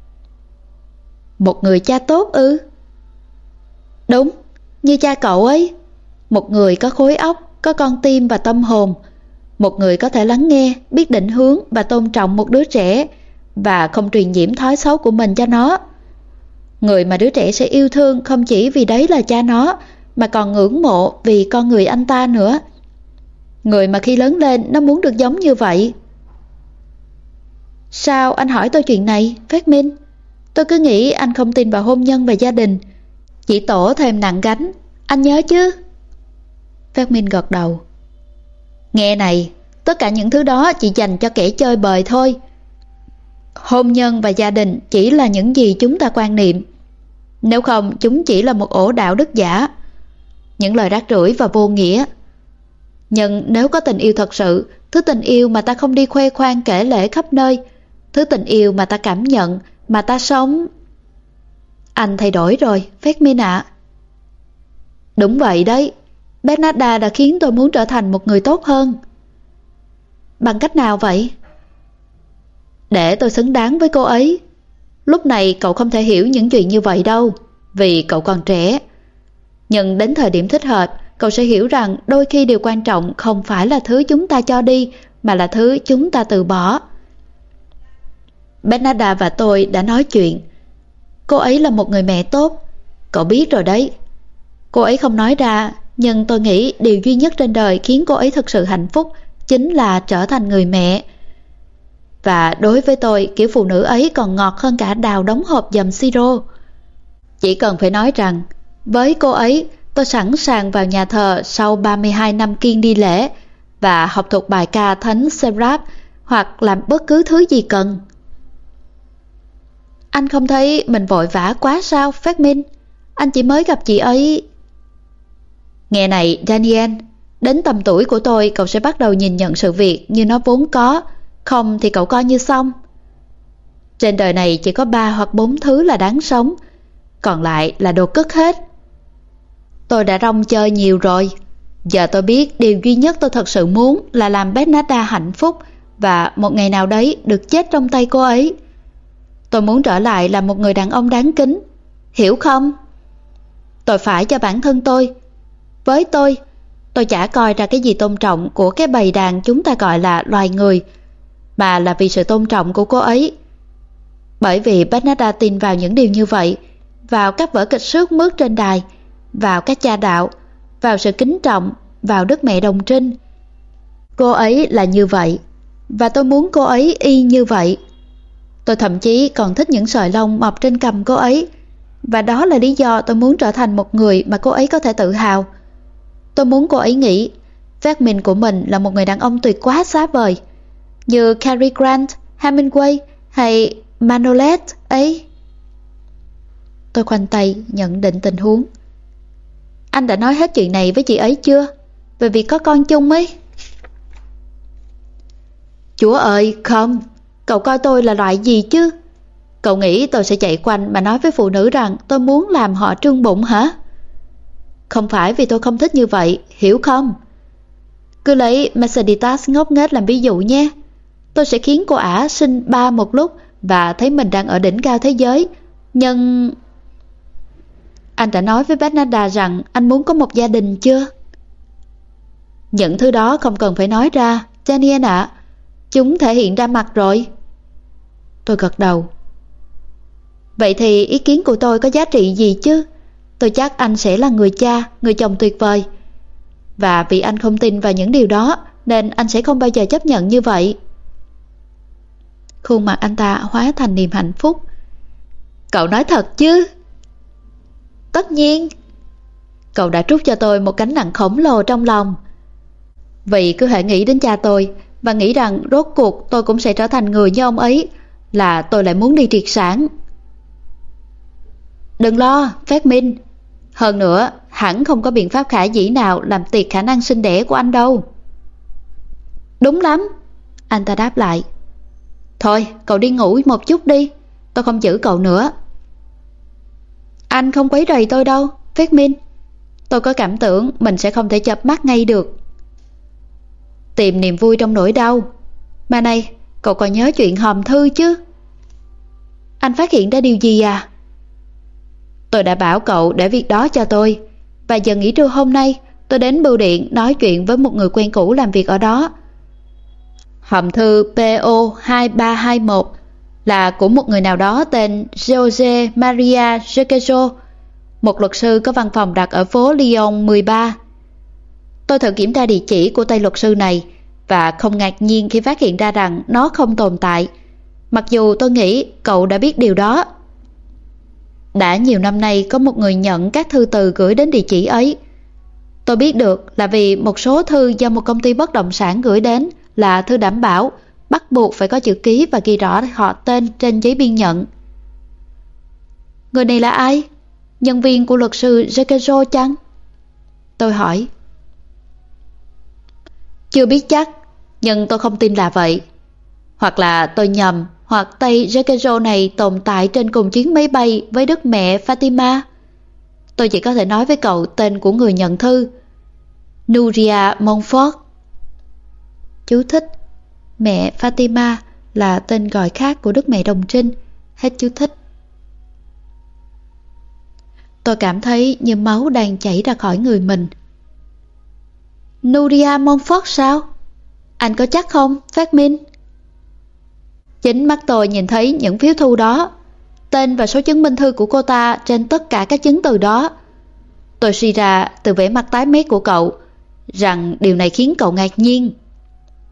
Một người cha tốt ư? Đúng, như cha cậu ấy. Một người có khối óc, có con tim và tâm hồn. Một người có thể lắng nghe, biết định hướng và tôn trọng một đứa trẻ, và không truyền nhiễm thói xấu của mình cho nó. Người mà đứa trẻ sẽ yêu thương không chỉ vì đấy là cha nó, mà còn ngưỡng mộ vì con người anh ta nữa. Người mà khi lớn lên nó muốn được giống như vậy. Sao anh hỏi tôi chuyện này, Phát Minh? Tôi cứ nghĩ anh không tin vào hôn nhân và gia đình, chỉ tổ thêm nặng gánh. Anh nhớ chứ? Phát Minh gật đầu. Nghe này, tất cả những thứ đó chỉ dành cho kẻ chơi bời thôi. Hôn nhân và gia đình chỉ là những gì chúng ta quan niệm. Nếu không, chúng chỉ là một ổ đạo đức giả, những lời rác rưởi và vô nghĩa. Nhưng nếu có tình yêu thật sự, thứ tình yêu mà ta không đi khoe khoang kể lể khắp nơi, thứ tình yêu mà ta cảm nhận, mà ta sống. Anh thay đổi rồi, Phát Minh ạ. Đúng vậy đấy, Bernarda đã khiến tôi muốn trở thành một người tốt hơn. Bằng cách nào vậy? Để tôi xứng đáng với cô ấy. Lúc này cậu không thể hiểu những chuyện như vậy đâu, vì cậu còn trẻ. Nhưng đến thời điểm thích hợp, cậu sẽ hiểu rằng đôi khi điều quan trọng không phải là thứ chúng ta cho đi, mà là thứ chúng ta từ bỏ. Bernarda và tôi đã nói chuyện. Cô ấy là một người mẹ tốt, cậu biết rồi đấy. Cô ấy không nói ra, nhưng tôi nghĩ điều duy nhất trên đời khiến cô ấy thực sự hạnh phúc chính là trở thành người mẹ. Và đối với tôi, kiểu phụ nữ ấy còn ngọt hơn cả đào đóng hộp dầm siro. Chỉ cần phải nói rằng, với cô ấy, tôi sẵn sàng vào nhà thờ sau ba mươi hai năm kiêng đi lễ và học thuộc bài ca Thánh Serap hoặc làm bất cứ thứ gì cần. Anh không thấy mình vội vã quá sao, Phát Minh? Anh chỉ mới gặp chị ấy. Nghe này, Daniel, đến tầm tuổi của tôi cậu sẽ bắt đầu nhìn nhận sự việc như nó vốn có, không thì cậu coi như xong. Trên đời này chỉ có ba hoặc bốn thứ là đáng sống, còn lại là đồ cất hết. Tôi đã rong chơi nhiều rồi. Giờ tôi biết điều duy nhất tôi thật sự muốn là làm Bernarda hạnh phúc và một ngày nào đấy được chết trong tay cô ấy. Tôi muốn trở lại là một người đàn ông đáng kính, hiểu không? Tôi phải cho bản thân tôi. Với tôi, tôi chả coi ra cái gì tôn trọng của cái bầy đàn chúng ta gọi là loài người, mà là vì sự tôn trọng của cô ấy. Bởi vì Bernarda tin vào những điều như vậy, vào các vở kịch sướt mướt trên đài, vào các cha đạo, vào sự kính trọng, vào Đức Mẹ Đồng Trinh. Cô ấy là như vậy, và tôi muốn cô ấy y như vậy. Tôi thậm chí còn thích những sợi lông mọc trên cằm cô ấy, và đó là lý do tôi muốn trở thành một người mà cô ấy có thể tự hào. Tôi muốn cô ấy nghĩ phát minh của mình là một người đàn ông tuyệt quá xá vời, như Cary Grant, Hemingway hay Manolet ấy. Tôi khoanh tay nhận định tình huống. Anh đã nói hết chuyện này với chị ấy chưa? Về việc có con chung ấy. Chúa ơi, không. Cậu coi tôi là loại gì chứ? Cậu nghĩ tôi sẽ chạy quanh mà nói với phụ nữ rằng tôi muốn làm họ trương bụng hả? Không phải vì tôi không thích như vậy, hiểu không? Cứ lấy Mercedes ngốc nghếch làm ví dụ nhé. Tôi sẽ khiến cô ả sinh ba một lúc và thấy mình đang ở đỉnh cao thế giới. Nhưng... Anh đã nói với Bernarda rằng anh muốn có một gia đình chưa? Những thứ đó không cần phải nói ra, Daniel ạ. À. Chúng thể hiện ra mặt rồi. Tôi gật đầu. Vậy thì ý kiến của tôi có giá trị gì chứ? Tôi chắc anh sẽ là người cha, người chồng tuyệt vời. Và vì anh không tin vào những điều đó, nên anh sẽ không bao giờ chấp nhận như vậy. Khuôn mặt anh ta hóa thành niềm hạnh phúc. Cậu nói thật chứ? Tất nhiên. Cậu đã trút cho tôi một gánh nặng khổng lồ trong lòng. Vì cứ hễ nghĩ đến cha tôi và nghĩ rằng rốt cuộc tôi cũng sẽ trở thành người như ông ấy, là tôi lại muốn đi triệt sản. Đừng lo, Phát Minh. Hơn nữa, hẳn không có biện pháp khả dĩ nào làm tiệt khả năng sinh đẻ của anh đâu. Đúng lắm, anh ta đáp lại. Thôi, cậu đi ngủ một chút đi, tôi không giữ cậu nữa. Anh không quấy rầy tôi đâu, Phát Minh. Tôi có cảm tưởng mình sẽ không thể chợp mắt ngay được. Tìm niềm vui trong nỗi đau. Mà này, cậu còn nhớ chuyện hòm thư chứ? Anh phát hiện ra điều gì à? Tôi đã bảo cậu để việc đó cho tôi. Và giờ nghỉ trưa hôm nay, tôi đến bưu điện nói chuyện với một người quen cũ làm việc ở đó. Hòm thư P O hai ba hai một là của một người nào đó tên Jose Maria Requejo, một luật sư có văn phòng đặt ở phố Lyon mười ba. Tôi thử kiểm tra địa chỉ của tay luật sư này và không ngạc nhiên khi phát hiện ra rằng nó không tồn tại, mặc dù tôi nghĩ cậu đã biết điều đó. Đã nhiều năm nay có một người nhận các thư từ gửi đến địa chỉ ấy. Tôi biết được là vì một số thư do một công ty bất động sản gửi đến là thư đảm bảo, bắt buộc phải có chữ ký và ghi rõ họ tên trên giấy biên nhận. Người này là ai? Nhân viên của luật sư Requejo chăng? Tôi hỏi. Chưa biết chắc, nhưng tôi không tin là vậy. Hoặc là tôi nhầm, hoặc tay Requejo này tồn tại trên cùng chuyến máy bay với Đức Mẹ Fatima. Tôi chỉ có thể nói với cậu tên của người nhận thư. Nuria Montfort. Chú thích: Mẹ Fatima là tên gọi khác của Đức Mẹ Đồng Trinh. Hết chú thích. Tôi cảm thấy như máu đang chảy ra khỏi người mình. Nuria Montfort sao? Anh có chắc không, Phát Minh? Chính mắt tôi nhìn thấy những phiếu thu đó, tên và số chứng minh thư của cô ta trên tất cả các chứng từ đó. Tôi suy ra từ vẻ mặt tái mét của cậu rằng điều này khiến cậu ngạc nhiên.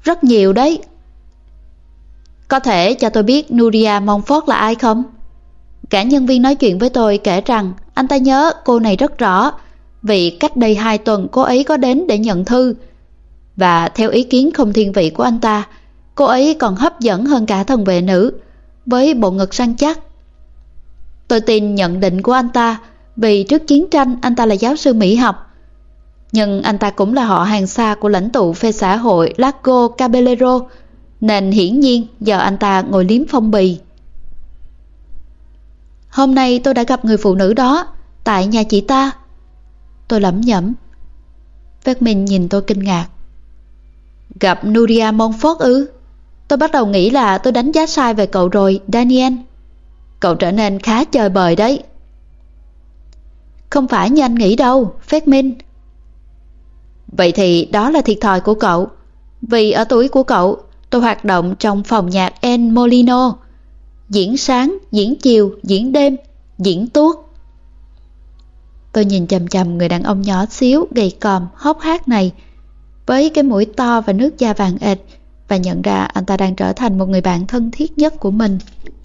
rất nhiều đấy. Có thể cho tôi biết Nuria Montfort là ai không? Cả nhân viên nói chuyện với tôi kể rằng anh ta nhớ cô này rất rõ, vì cách đây hai tuần cô ấy có đến để nhận thư. Và theo ý kiến không thiên vị của anh ta, cô ấy còn hấp dẫn hơn cả thần vệ nữ, với bộ ngực săn chắc. Tôi tin nhận định của anh ta, vì trước chiến tranh anh ta là giáo sư mỹ học. Nhưng anh ta cũng là họ hàng xa của lãnh tụ phe xã hội Largo Caballero, nên hiển nhiên giờ anh ta ngồi liếm phong bì. Hôm nay tôi đã gặp người phụ nữ đó tại nhà chị ta. Tôi lẩm nhẩm. Vermin nhìn tôi kinh ngạc. Gặp Nuria Montfort ư? Tôi bắt đầu nghĩ là tôi đánh giá sai về cậu rồi, Daniel. Cậu trở nên khá chơi bời đấy. Không phải như anh nghĩ đâu, Vermin. Vậy thì đó là thiệt thòi của cậu. Vì ở tuổi của cậu, tôi hoạt động trong phòng nhạc El Molino. Diễn sáng, diễn chiều, diễn đêm, diễn tuốt. Tôi nhìn chằm chằm người đàn ông nhỏ xíu, gầy còm, hốc hác này, với cái mũi to và nước da vàng ệt, và nhận ra anh ta đang trở thành một người bạn thân thiết nhất của mình.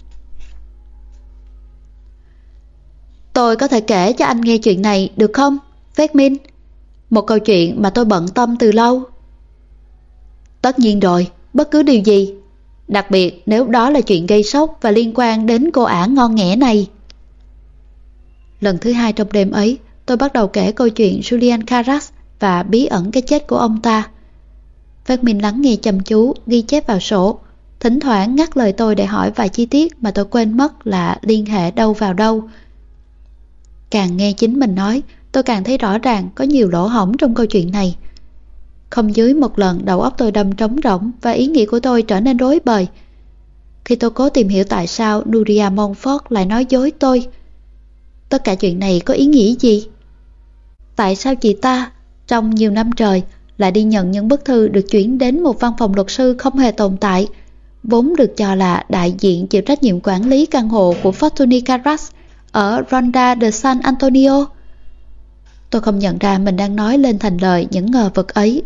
Tôi có thể kể cho anh nghe chuyện này được không, Vermin? Một câu chuyện mà tôi bận tâm từ lâu. Tất nhiên rồi, bất cứ điều gì. Đặc biệt nếu đó là chuyện gây sốc và liên quan đến cô ả ngon nghẻ này. Lần thứ hai trong đêm ấy, tôi bắt đầu kể câu chuyện Julian Carras và bí ẩn cái chết của ông ta. Vermin lắng nghe chăm chú, ghi chép vào sổ, thỉnh thoảng ngắt lời tôi để hỏi vài chi tiết mà tôi quên mất là liên hệ đâu vào đâu. Càng nghe chính mình nói, tôi càng thấy rõ ràng có nhiều lỗ hổng trong câu chuyện này. Không dưới một lần đầu óc tôi đâm trống rỗng và ý nghĩ của tôi trở nên rối bời. Khi tôi cố tìm hiểu tại sao Nuria Montfort lại nói dối tôi, tất cả chuyện này có ý nghĩa gì? Tại sao chị ta, trong nhiều năm trời, lại đi nhận những bức thư được chuyển đến một văn phòng luật sư không hề tồn tại, vốn được cho là đại diện chịu trách nhiệm quản lý căn hộ của Fortuny Carras ở Ronda de San Antonio? Tôi không nhận ra mình đang nói lên thành lời những ngờ vực ấy.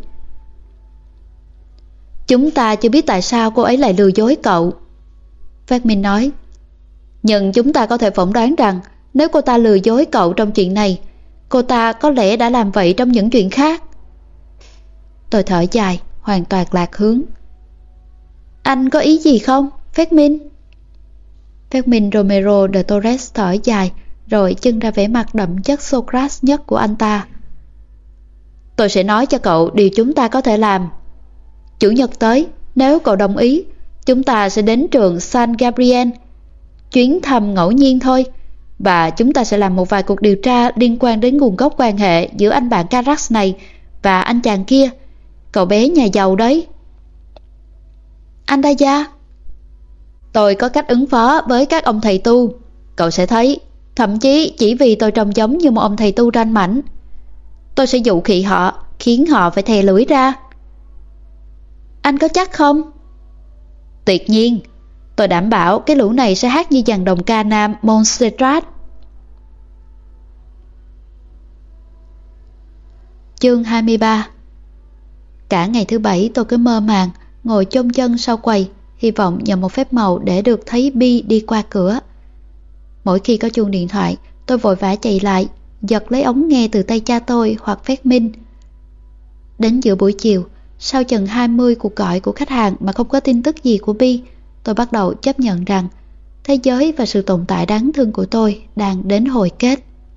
Chúng ta chưa biết tại sao cô ấy lại lừa dối cậu, Vermin nói. Nhưng chúng ta có thể phỏng đoán rằng nếu cô ta lừa dối cậu trong chuyện này, cô ta có lẽ đã làm vậy trong những chuyện khác. Tôi thở dài, hoàn toàn lạc hướng. Anh có ý gì không, Vermin? Vermin Romero de Torres thở dài, rồi chưng ra vẻ mặt đậm chất Socrates nhất của anh ta. Tôi sẽ nói cho cậu điều chúng ta có thể làm. Chủ nhật tới, nếu cậu đồng ý, chúng ta sẽ đến trường San Gabriel. Chuyến thăm ngẫu nhiên thôi, và chúng ta sẽ làm một vài cuộc điều tra liên quan đến nguồn gốc quan hệ giữa anh bạn Carras này và anh chàng kia, cậu bé nhà giàu đấy. Anh Daya, tôi có cách ứng phó với các ông thầy tu, cậu sẽ thấy. Thậm chí chỉ vì tôi trông giống như một ông thầy tu ranh mãnh, tôi sẽ dụ khị họ, khiến họ phải thè lưỡi ra. Anh có chắc không? Tuyệt nhiên, tôi đảm bảo cái lũ này sẽ hát như dàn đồng ca nam Montserrat. Chương hai mươi ba. Cả ngày thứ bảy tôi cứ mơ màng, ngồi chôn chân sau quầy, hy vọng nhờ một phép màu để được thấy Bi đi qua cửa. Mỗi khi có chuông điện thoại, tôi vội vã chạy lại, giật lấy ống nghe từ tay cha tôi hoặc Vermin. Đến giữa buổi chiều, sau chừng hai mươi cuộc gọi của khách hàng mà không có tin tức gì của Bi, tôi bắt đầu chấp nhận rằng thế giới và sự tồn tại đáng thương của tôi đang đến hồi kết.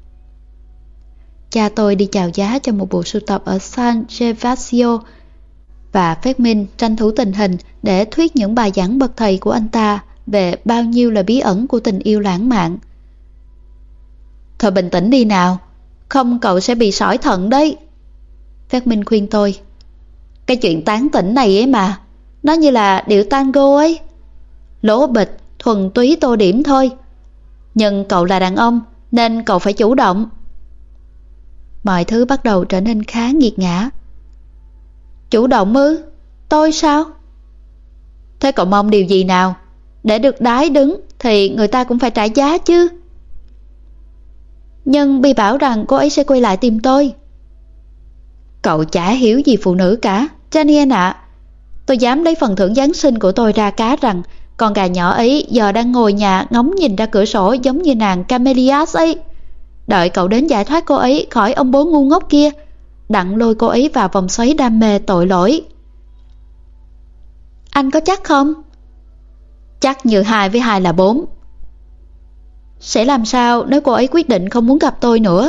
Cha tôi đi chào giá cho một bộ sưu tập ở San Gervasio, và Vermin tranh thủ tình hình để thuyết những bài giảng bậc thầy của anh ta về bao nhiêu là bí ẩn của tình yêu lãng mạn. Thôi bình tĩnh đi nào, không cậu sẽ bị sỏi thận đấy, Vermin khuyên tôi. Cái chuyện tán tỉnh này ấy mà, nó như là điệu tango ấy, lố bịch, thuần túy tô điểm thôi. Nhưng cậu là đàn ông nên cậu phải chủ động. Mọi thứ bắt đầu trở nên khá nghiệt ngã. Chủ động ư? Tôi sao? Thế cậu mong điều gì nào? Để được đái đứng thì người ta cũng phải trả giá chứ. Nhưng Bi bảo rằng cô ấy sẽ quay lại tìm tôi. Cậu chả hiểu gì phụ nữ cả, Daniel ạ. Tôi dám lấy phần thưởng Giáng sinh của tôi ra cá rằng con gà nhỏ ấy giờ đang ngồi nhà ngóng nhìn ra cửa sổ giống như nàng Camellias ấy. Đợi cậu đến giải thoát cô ấy khỏi ông bố ngu ngốc kia, đặng lôi cô ấy vào vòng xoáy đam mê tội lỗi. Anh có chắc không? Chắc như hai với hai là bốn. Sẽ làm sao nếu cô ấy quyết định không muốn gặp tôi nữa?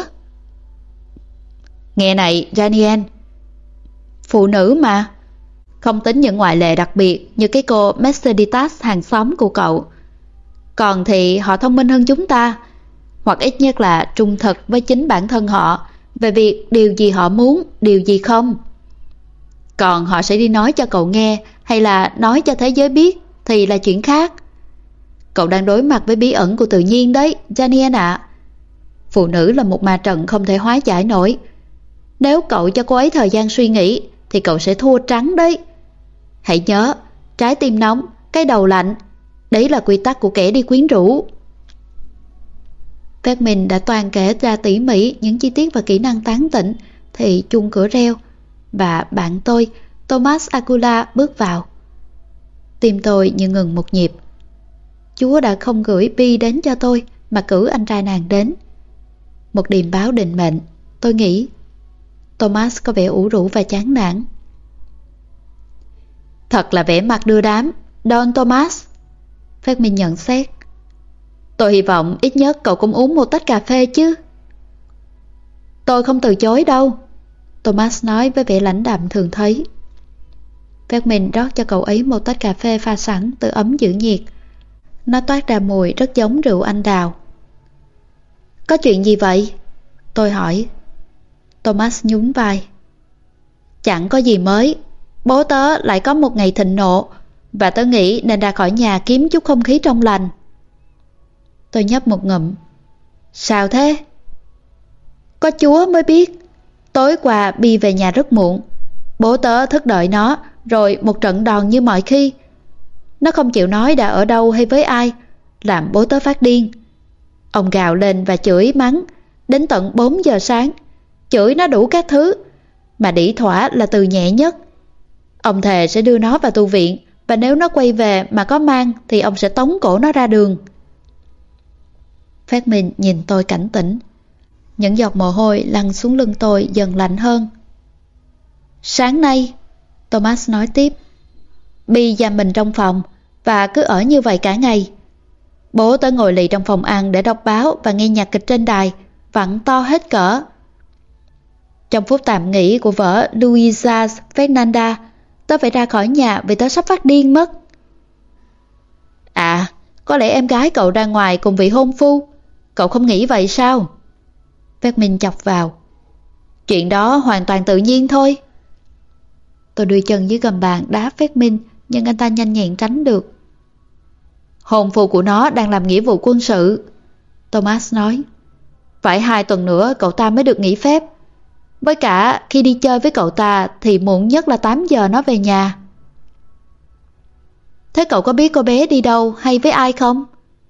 Nghe này, Daniel. Phụ nữ mà. Không tính những ngoại lệ đặc biệt như cái cô Mercedes hàng xóm của cậu. Còn thì họ thông minh hơn chúng ta, hoặc ít nhất là trung thực với chính bản thân họ về việc điều gì họ muốn, điều gì không. Còn họ sẽ đi nói cho cậu nghe hay là nói cho thế giới biết thì là chuyện khác. Cậu đang đối mặt với bí ẩn của tự nhiên đấy, Daniel ạ. À. Phụ nữ là một ma trận không thể hóa giải nổi. Nếu cậu cho cô ấy thời gian suy nghĩ thì cậu sẽ thua trắng đấy. Hãy nhớ, trái tim nóng, cái đầu lạnh. Đấy là quy tắc của kẻ đi quyến rũ. Phát đã toàn kể ra tỉ mỉ những chi tiết và kỹ năng tán tỉnh thì chuông cửa reo và bạn tôi, Thomas Akula, bước vào. Tim tôi như ngừng một nhịp. Chúa đã không gửi Bi đến cho tôi mà cử anh trai nàng đến. Một điềm báo định mệnh, tôi nghĩ. Thomas có vẻ ủ rũ và chán nản. Thật là vẻ mặt đưa đám, Don Thomas. Phát Minh nhận xét. Tôi hy vọng ít nhất cậu cũng uống một tách cà phê chứ. Tôi không từ chối đâu, Thomas nói với vẻ lãnh đạm thường thấy. Phát Minh rót cho cậu ấy một tách cà phê pha sẵn từ ấm giữ nhiệt. Nó toát ra mùi rất giống rượu anh đào. Có chuyện gì vậy? Tôi hỏi. Thomas nhún vai. Chẳng có gì mới. Bố tớ lại có một ngày thịnh nộ và tớ nghĩ nên ra khỏi nhà kiếm chút không khí trong lành. Tôi nhấp một ngụm. Sao thế? Có Chúa mới biết. Tối qua Bi về nhà rất muộn. Bố tớ thức đợi nó, rồi một trận đòn như mọi khi. Nó không chịu nói đã ở đâu hay với ai, làm bố tớ phát điên. Ông gào lên và chửi mắng đến tận bốn giờ sáng. Chửi nó đủ các thứ, mà đĩ thỏa là từ nhẹ nhất. Ông thề sẽ đưa nó vào tu viện, và nếu nó quay về mà có mang thì ông sẽ tống cổ nó ra đường. Phát Minh nhìn tôi cảnh tỉnh. Những giọt mồ hôi lăn xuống lưng tôi dần lạnh hơn. Sáng nay, Thomas nói tiếp, Bi giam mình trong phòng và cứ ở như vậy cả ngày. Bố tớ ngồi lì trong phòng ăn để đọc báo và nghe nhạc kịch trên đài, vặn to hết cỡ. Trong phút tạm nghỉ của vở Luisa Fernanda, tớ phải ra khỏi nhà vì tớ sắp phát điên mất. À, có lẽ em gái cậu ra ngoài cùng vị hôn phu. Cậu không nghĩ vậy sao? Phát Minh chọc vào. Chuyện đó hoàn toàn tự nhiên thôi. Tôi đưa chân dưới gầm bàn đá Phát Minh, nhưng anh ta nhanh nhẹn tránh được. Hôn phu của nó đang làm nghĩa vụ quân sự, Thomas nói. Phải hai tuần nữa cậu ta mới được nghỉ phép. Với cả khi đi chơi với cậu ta thì muộn nhất là tám giờ nó về nhà. Thế cậu có biết cô bé đi đâu hay với ai không?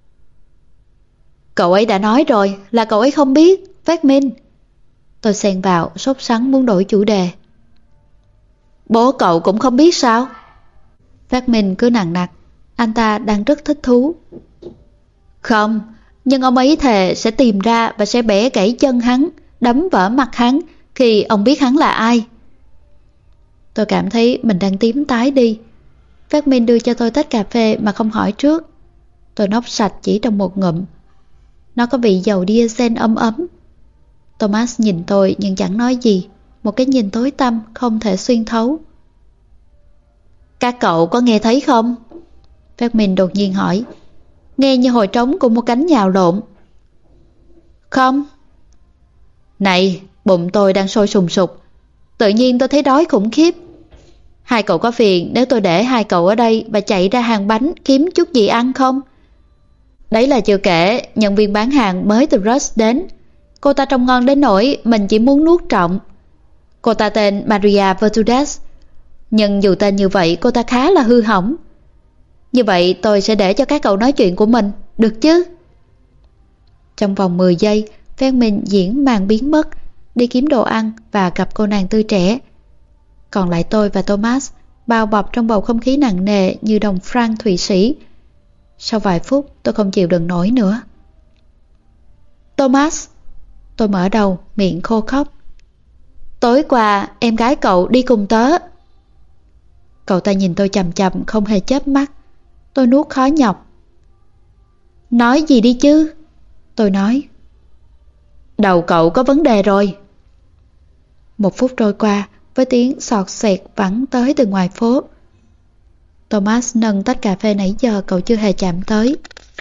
Cậu ấy đã nói rồi là cậu ấy không biết, Phát Minh. Tôi xen vào, sốt sắng muốn đổi chủ đề. Bố cậu cũng không biết sao? Phát Minh cứ nằng nặc, anh ta đang rất thích thú. Không, nhưng ông ấy thề sẽ tìm ra và sẽ bẻ gãy chân hắn, đấm vỡ mặt hắn khi ông biết hắn là ai. Tôi cảm thấy mình đang tím tái đi. Phát Minh đưa cho tôi tách cà phê mà không hỏi trước. Tôi nốc sạch chỉ trong một ngụm. Nó có vị dầu diesel ấm ấm. Thomas nhìn tôi nhưng chẳng nói gì. Một cái nhìn tối tăm không thể xuyên thấu. Các cậu có nghe thấy không? Phát Minh đột nhiên hỏi. Nghe như hồi trống của một cánh nhào lộn. Không. Này, bụng tôi đang sôi sùng sục. Tự nhiên tôi thấy đói khủng khiếp. Hai cậu có phiền nếu tôi để hai cậu ở đây và chạy ra hàng bánh kiếm chút gì ăn không? Đấy là chưa kể nhân viên bán hàng mới từ Rush đến. Cô ta trông ngon đến nỗi mình chỉ muốn nuốt trọn. Cô ta tên Maria Vertudes. Nhưng dù tên như vậy cô ta khá là hư hỏng. Như vậy tôi sẽ để cho các cậu nói chuyện của mình, được chứ? Trong vòng mười giây, Phát Minh diễn màn biến mất, đi kiếm đồ ăn và gặp cô nàng tươi trẻ. Còn lại tôi và Thomas bao bọc trong bầu không khí nặng nề như đồng franc Thụy Sĩ. Sau vài phút tôi không chịu đựng nổi nữa. Thomas, tôi mở đầu, miệng khô khóc. Tối qua em gái cậu đi cùng tớ. Cậu ta nhìn tôi chằm chằm không hề chớp mắt. Tôi nuốt khó nhọc. Nói gì đi chứ? Tôi nói. Đầu cậu có vấn đề rồi. Một phút trôi qua với tiếng sọt xẹt vẳng tới từ ngoài phố. Thomas nâng tách cà phê nãy giờ cậu chưa hề chạm tới.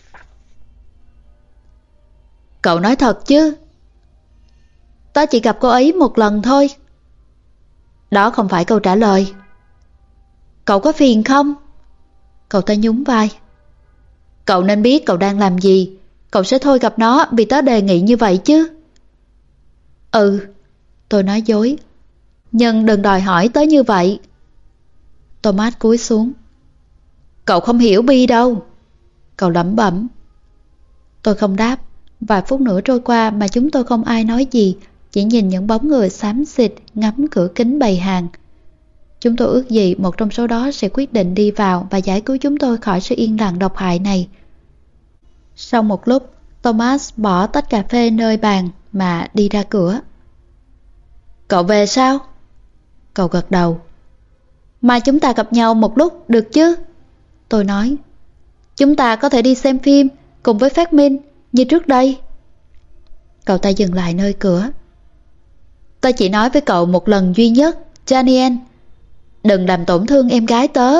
Cậu nói thật chứ? Tớ chỉ gặp cô ấy một lần thôi. Đó không phải câu trả lời. Cậu có phiền không? Cậu ta nhún vai. Cậu nên biết cậu đang làm gì. Cậu sẽ thôi gặp nó vì tớ đề nghị như vậy chứ. Ừ, tôi nói dối. Nhưng đừng đòi hỏi tớ như vậy. Thomas cúi xuống. Cậu không hiểu Bi đâu. Cậu lẩm bẩm. Tôi không đáp. Vài phút nữa trôi qua mà chúng tôi không ai nói gì, chỉ nhìn những bóng người xám xịt ngắm cửa kính bày hàng. Chúng tôi ước gì một trong số đó sẽ quyết định đi vào và giải cứu chúng tôi khỏi sự yên lặng độc hại này. Sau một lúc, Thomas bỏ tách cà phê nơi bàn mà đi ra cửa. Cậu về sao? Cậu gật đầu. Mai chúng ta gặp nhau một lúc được chứ? Tôi nói. Chúng ta có thể đi xem phim cùng với Phát Minh như trước đây. Cậu ta dừng lại nơi cửa. Tôi chỉ nói với cậu một lần duy nhất, Daniel. Đừng làm tổn thương em gái tớ.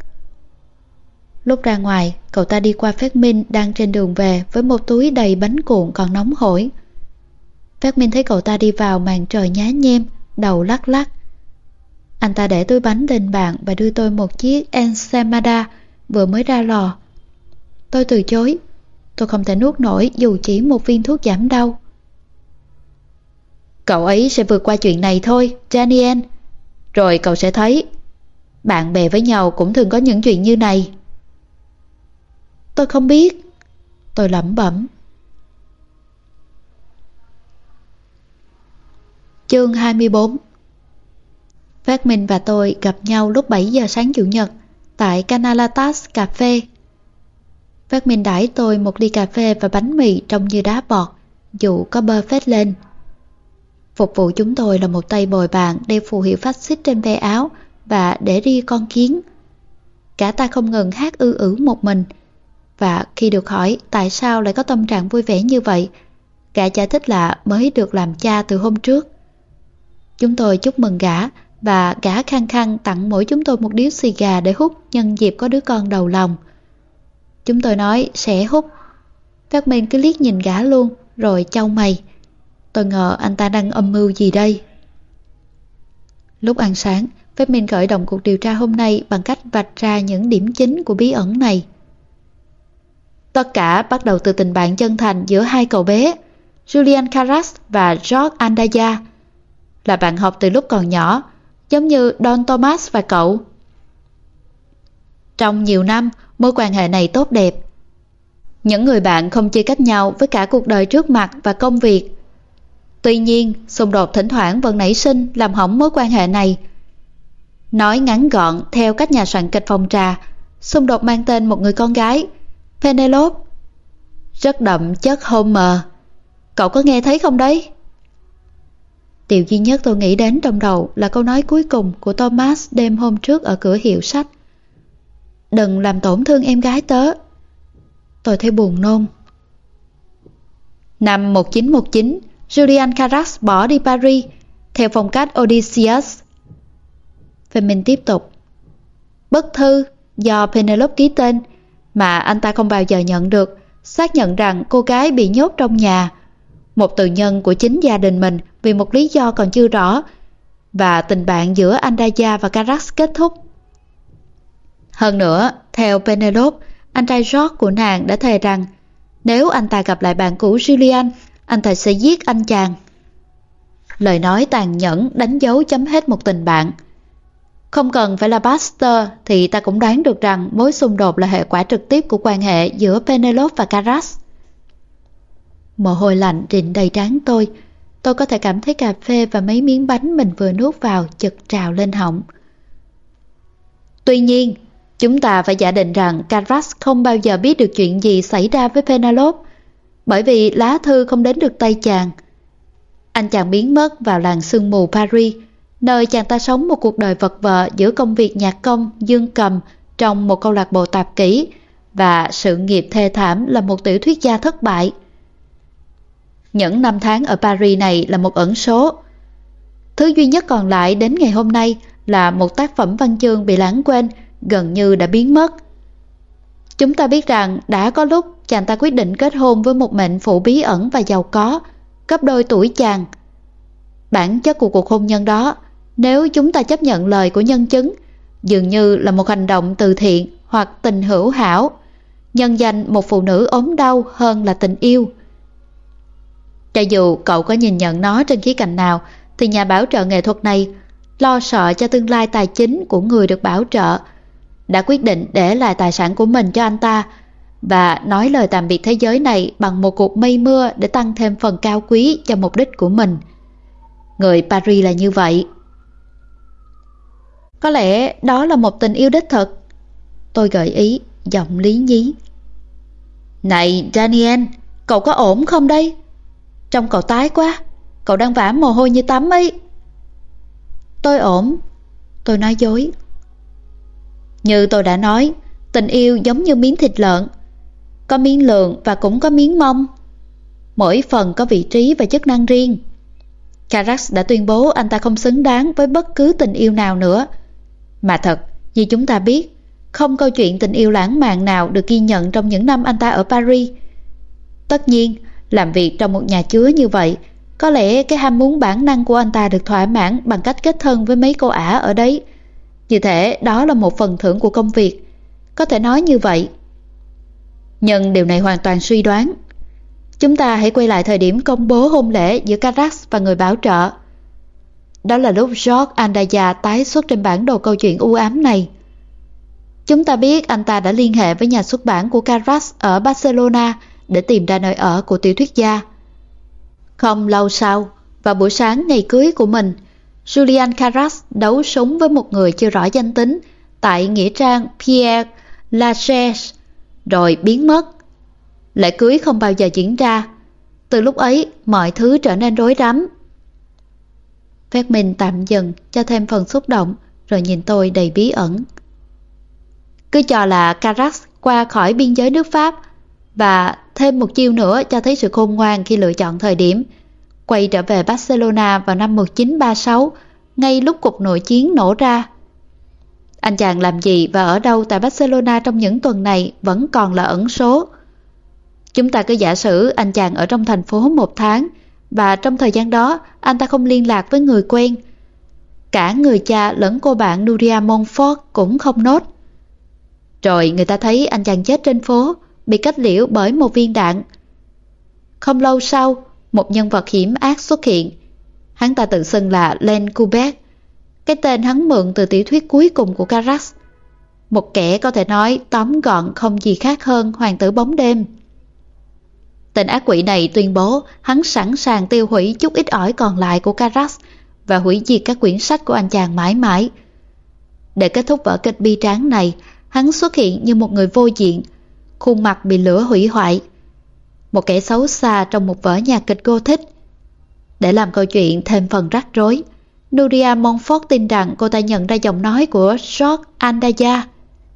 Lúc ra ngoài, cậu ta đi qua Phát Minh đang trên đường về với một túi đầy bánh cuộn còn nóng hổi. Phát Minh thấy cậu ta đi vào màn trời nhá nhem, đầu lắc lắc. Anh ta để túi bánh lên bàn và đưa tôi một chiếc ensaymada vừa mới ra lò. Tôi từ chối. Tôi không thể nuốt nổi dù chỉ một viên thuốc giảm đau. Cậu ấy sẽ vượt qua chuyện này thôi, Daniel. Rồi cậu sẽ thấy, bạn bè với nhau cũng thường có những chuyện như này. Tôi không biết. Tôi lẩm bẩm. Chương hai mươi bốn. Phát Minh và tôi gặp nhau lúc bảy giờ sáng Chủ nhật tại Canalatas Cà phê. Phát Minh đãi tôi một ly cà phê và bánh mì trông như đá bọt, dù có bơ phết lên. Phục vụ chúng tôi là một tay bồi bàn đeo phù hiệu phát xít trên ve áo và để ria con kiến. Cả ta không ngừng hát ư ử một mình, và khi được hỏi tại sao lại có tâm trạng vui vẻ như vậy, gã giải thích là mới được làm cha từ hôm trước. Chúng tôi chúc mừng gã, và gã khăng khăng tặng mỗi chúng tôi một điếu xì gà để hút nhân dịp có đứa con đầu lòng. Chúng tôi nói sẽ hút. Phát Minh cứ liếc nhìn gã luôn, rồi chau mày. Tôi ngờ anh ta đang âm mưu gì đây. Lúc ăn sáng, Phát Minh khởi động cuộc điều tra hôm nay bằng cách vạch ra những điểm chính của bí ẩn này. Tất cả bắt đầu từ tình bạn chân thành giữa hai cậu bé, Julian Carras và George Andaya, là bạn học từ lúc còn nhỏ, giống như Don Thomas và cậu. Trong nhiều năm, mối quan hệ này tốt đẹp. Những người bạn không chia cách nhau với cả cuộc đời trước mặt và công việc. Tuy nhiên, xung đột thỉnh thoảng vẫn nảy sinh làm hỏng mối quan hệ này. Nói ngắn gọn theo cách nhà soạn kịch phòng trà, xung đột mang tên một người con gái, Penelope. Rất đậm chất Homer. Cậu có nghe thấy không đấy? Điều duy nhất tôi nghĩ đến trong đầu là câu nói cuối cùng của Thomas đêm hôm trước ở cửa hiệu sách. Đừng làm tổn thương em gái tớ. Tôi thấy buồn nôn. Năm một nghìn chín trăm mười chín, Julian Carras bỏ đi Paris theo phong cách Odysseus. Và mình tiếp tục. Bức thư do Penelope ký tên mà anh ta không bao giờ nhận được xác nhận rằng cô gái bị nhốt trong nhà, một tù nhân của chính gia đình mình vì một lý do còn chưa rõ, và tình bạn giữa Andaya và Carras kết thúc. Hơn nữa, theo Penelope, anh trai George của nàng đã thề rằng nếu anh ta gặp lại bạn cũ Julian, anh ta sẽ giết anh chàng. Lời nói tàn nhẫn đánh dấu chấm hết một tình bạn. Không cần phải là Baxter thì ta cũng đoán được rằng mối xung đột là hệ quả trực tiếp của quan hệ giữa Penelope và Carras. Mồ hôi lạnh rịn đầy trán tôi. Tôi có thể cảm thấy cà phê và mấy miếng bánh mình vừa nuốt vào chực trào lên họng. Tuy nhiên, chúng ta phải giả định rằng Carax không bao giờ biết được chuyện gì xảy ra với Penelope, bởi vì lá thư không đến được tay chàng. Anh chàng biến mất vào làng sương mù Paris, nơi chàng ta sống một cuộc đời vật vờ giữa công việc nhạc công, dương cầm trong một câu lạc bộ tạp kỹ và sự nghiệp thê thảm là một tiểu thuyết gia thất bại. Những năm tháng ở Paris này là một ẩn số. Thứ duy nhất còn lại đến ngày hôm nay là một tác phẩm văn chương bị lãng quên, gần như đã biến mất. Chúng ta biết rằng đã có lúc chàng ta quyết định kết hôn với một mệnh phụ bí ẩn và giàu có, gấp đôi tuổi chàng. Bản chất của cuộc hôn nhân đó, nếu chúng ta chấp nhận lời của nhân chứng, dường như là một hành động từ thiện hoặc tình hữu hảo, nhân danh một phụ nữ ốm đau hơn là tình yêu. Cho dù cậu có nhìn nhận nó trên khía cạnh nào, thì nhà bảo trợ nghệ thuật này, lo sợ cho tương lai tài chính của người được bảo trợ, đã quyết định để lại tài sản của mình cho anh ta và nói lời tạm biệt thế giới này bằng một cuộc mây mưa để tăng thêm phần cao quý cho mục đích của mình. Người Paris là như vậy. Có lẽ đó là một tình yêu đích thực, tôi gợi ý, giọng lý nhí. Này Daniel, cậu có ổn không đây? Trông cậu tái quá, cậu đang vã mồ hôi như tắm ấy. Tôi ổn, tôi nói dối. Như tôi đã nói, tình yêu giống như miếng thịt lợn, có miếng lườn và cũng có miếng mông. Mỗi phần có vị trí và chức năng riêng. Carax đã tuyên bố anh ta không xứng đáng với bất cứ tình yêu nào nữa. Mà thật, như chúng ta biết, không câu chuyện tình yêu lãng mạn nào được ghi nhận trong những năm anh ta ở Paris. Tất nhiên, làm việc trong một nhà chứa như vậy, có lẽ cái ham muốn bản năng của anh ta được thỏa mãn bằng cách kết thân với mấy cô ả ở đấy. Như thể đó là một phần thưởng của công việc, có thể nói như vậy. Nhưng điều này hoàn toàn suy đoán. Chúng ta hãy quay lại thời điểm công bố hôn lễ giữa Carax và người bảo trợ. Đó là lúc George Andaya tái xuất trên bản đồ câu chuyện u ám này. Chúng ta biết anh ta đã liên hệ với nhà xuất bản của Carax ở Barcelona để tìm ra nơi ở của tiểu thuyết gia. Không lâu sau, vào buổi sáng ngày cưới của mình, Julian Carax đấu súng với một người chưa rõ danh tính tại nghĩa trang Pierre Lachaise, rồi biến mất. Lễ cưới không bao giờ diễn ra. Từ lúc ấy, mọi thứ trở nên rối rắm. Phát Minh tạm dừng cho thêm phần xúc động, rồi nhìn tôi đầy bí ẩn. Cứ cho là Carax qua khỏi biên giới nước Pháp, và thêm một chiêu nữa cho thấy sự khôn ngoan khi lựa chọn thời điểm. Quay trở về Barcelona vào năm một nghìn chín trăm ba mươi sáu, ngay lúc cuộc nội chiến nổ ra. Anh chàng làm gì và ở đâu tại Barcelona trong những tuần này vẫn còn là ẩn số. Chúng ta cứ giả sử anh chàng ở trong thành phố một tháng, và trong thời gian đó anh ta không liên lạc với người quen. Cả người cha lẫn cô bạn Nuria Montfort cũng không nốt. Rồi người ta thấy anh chàng chết trên phố, bị kết liễu bởi một viên đạn. Không lâu sau, một nhân vật hiểm ác xuất hiện. Hắn ta tự xưng là Len Kubert, cái tên hắn mượn từ tiểu thuyết cuối cùng của Carax. Một kẻ có thể nói tóm gọn không gì khác hơn hoàng tử bóng đêm. Tên ác quỷ này tuyên bố hắn sẵn sàng tiêu hủy chút ít ỏi còn lại của Carax và hủy diệt các quyển sách của anh chàng mãi mãi. Để kết thúc vở kịch bi tráng này, hắn xuất hiện như một người vô diện, khuôn mặt bị lửa hủy hoại, một kẻ xấu xa trong một vở nhạc kịch Gothic. Để làm câu chuyện thêm phần rắc rối, Nuria Montfort tin rằng cô ta nhận ra giọng nói của George Andaya.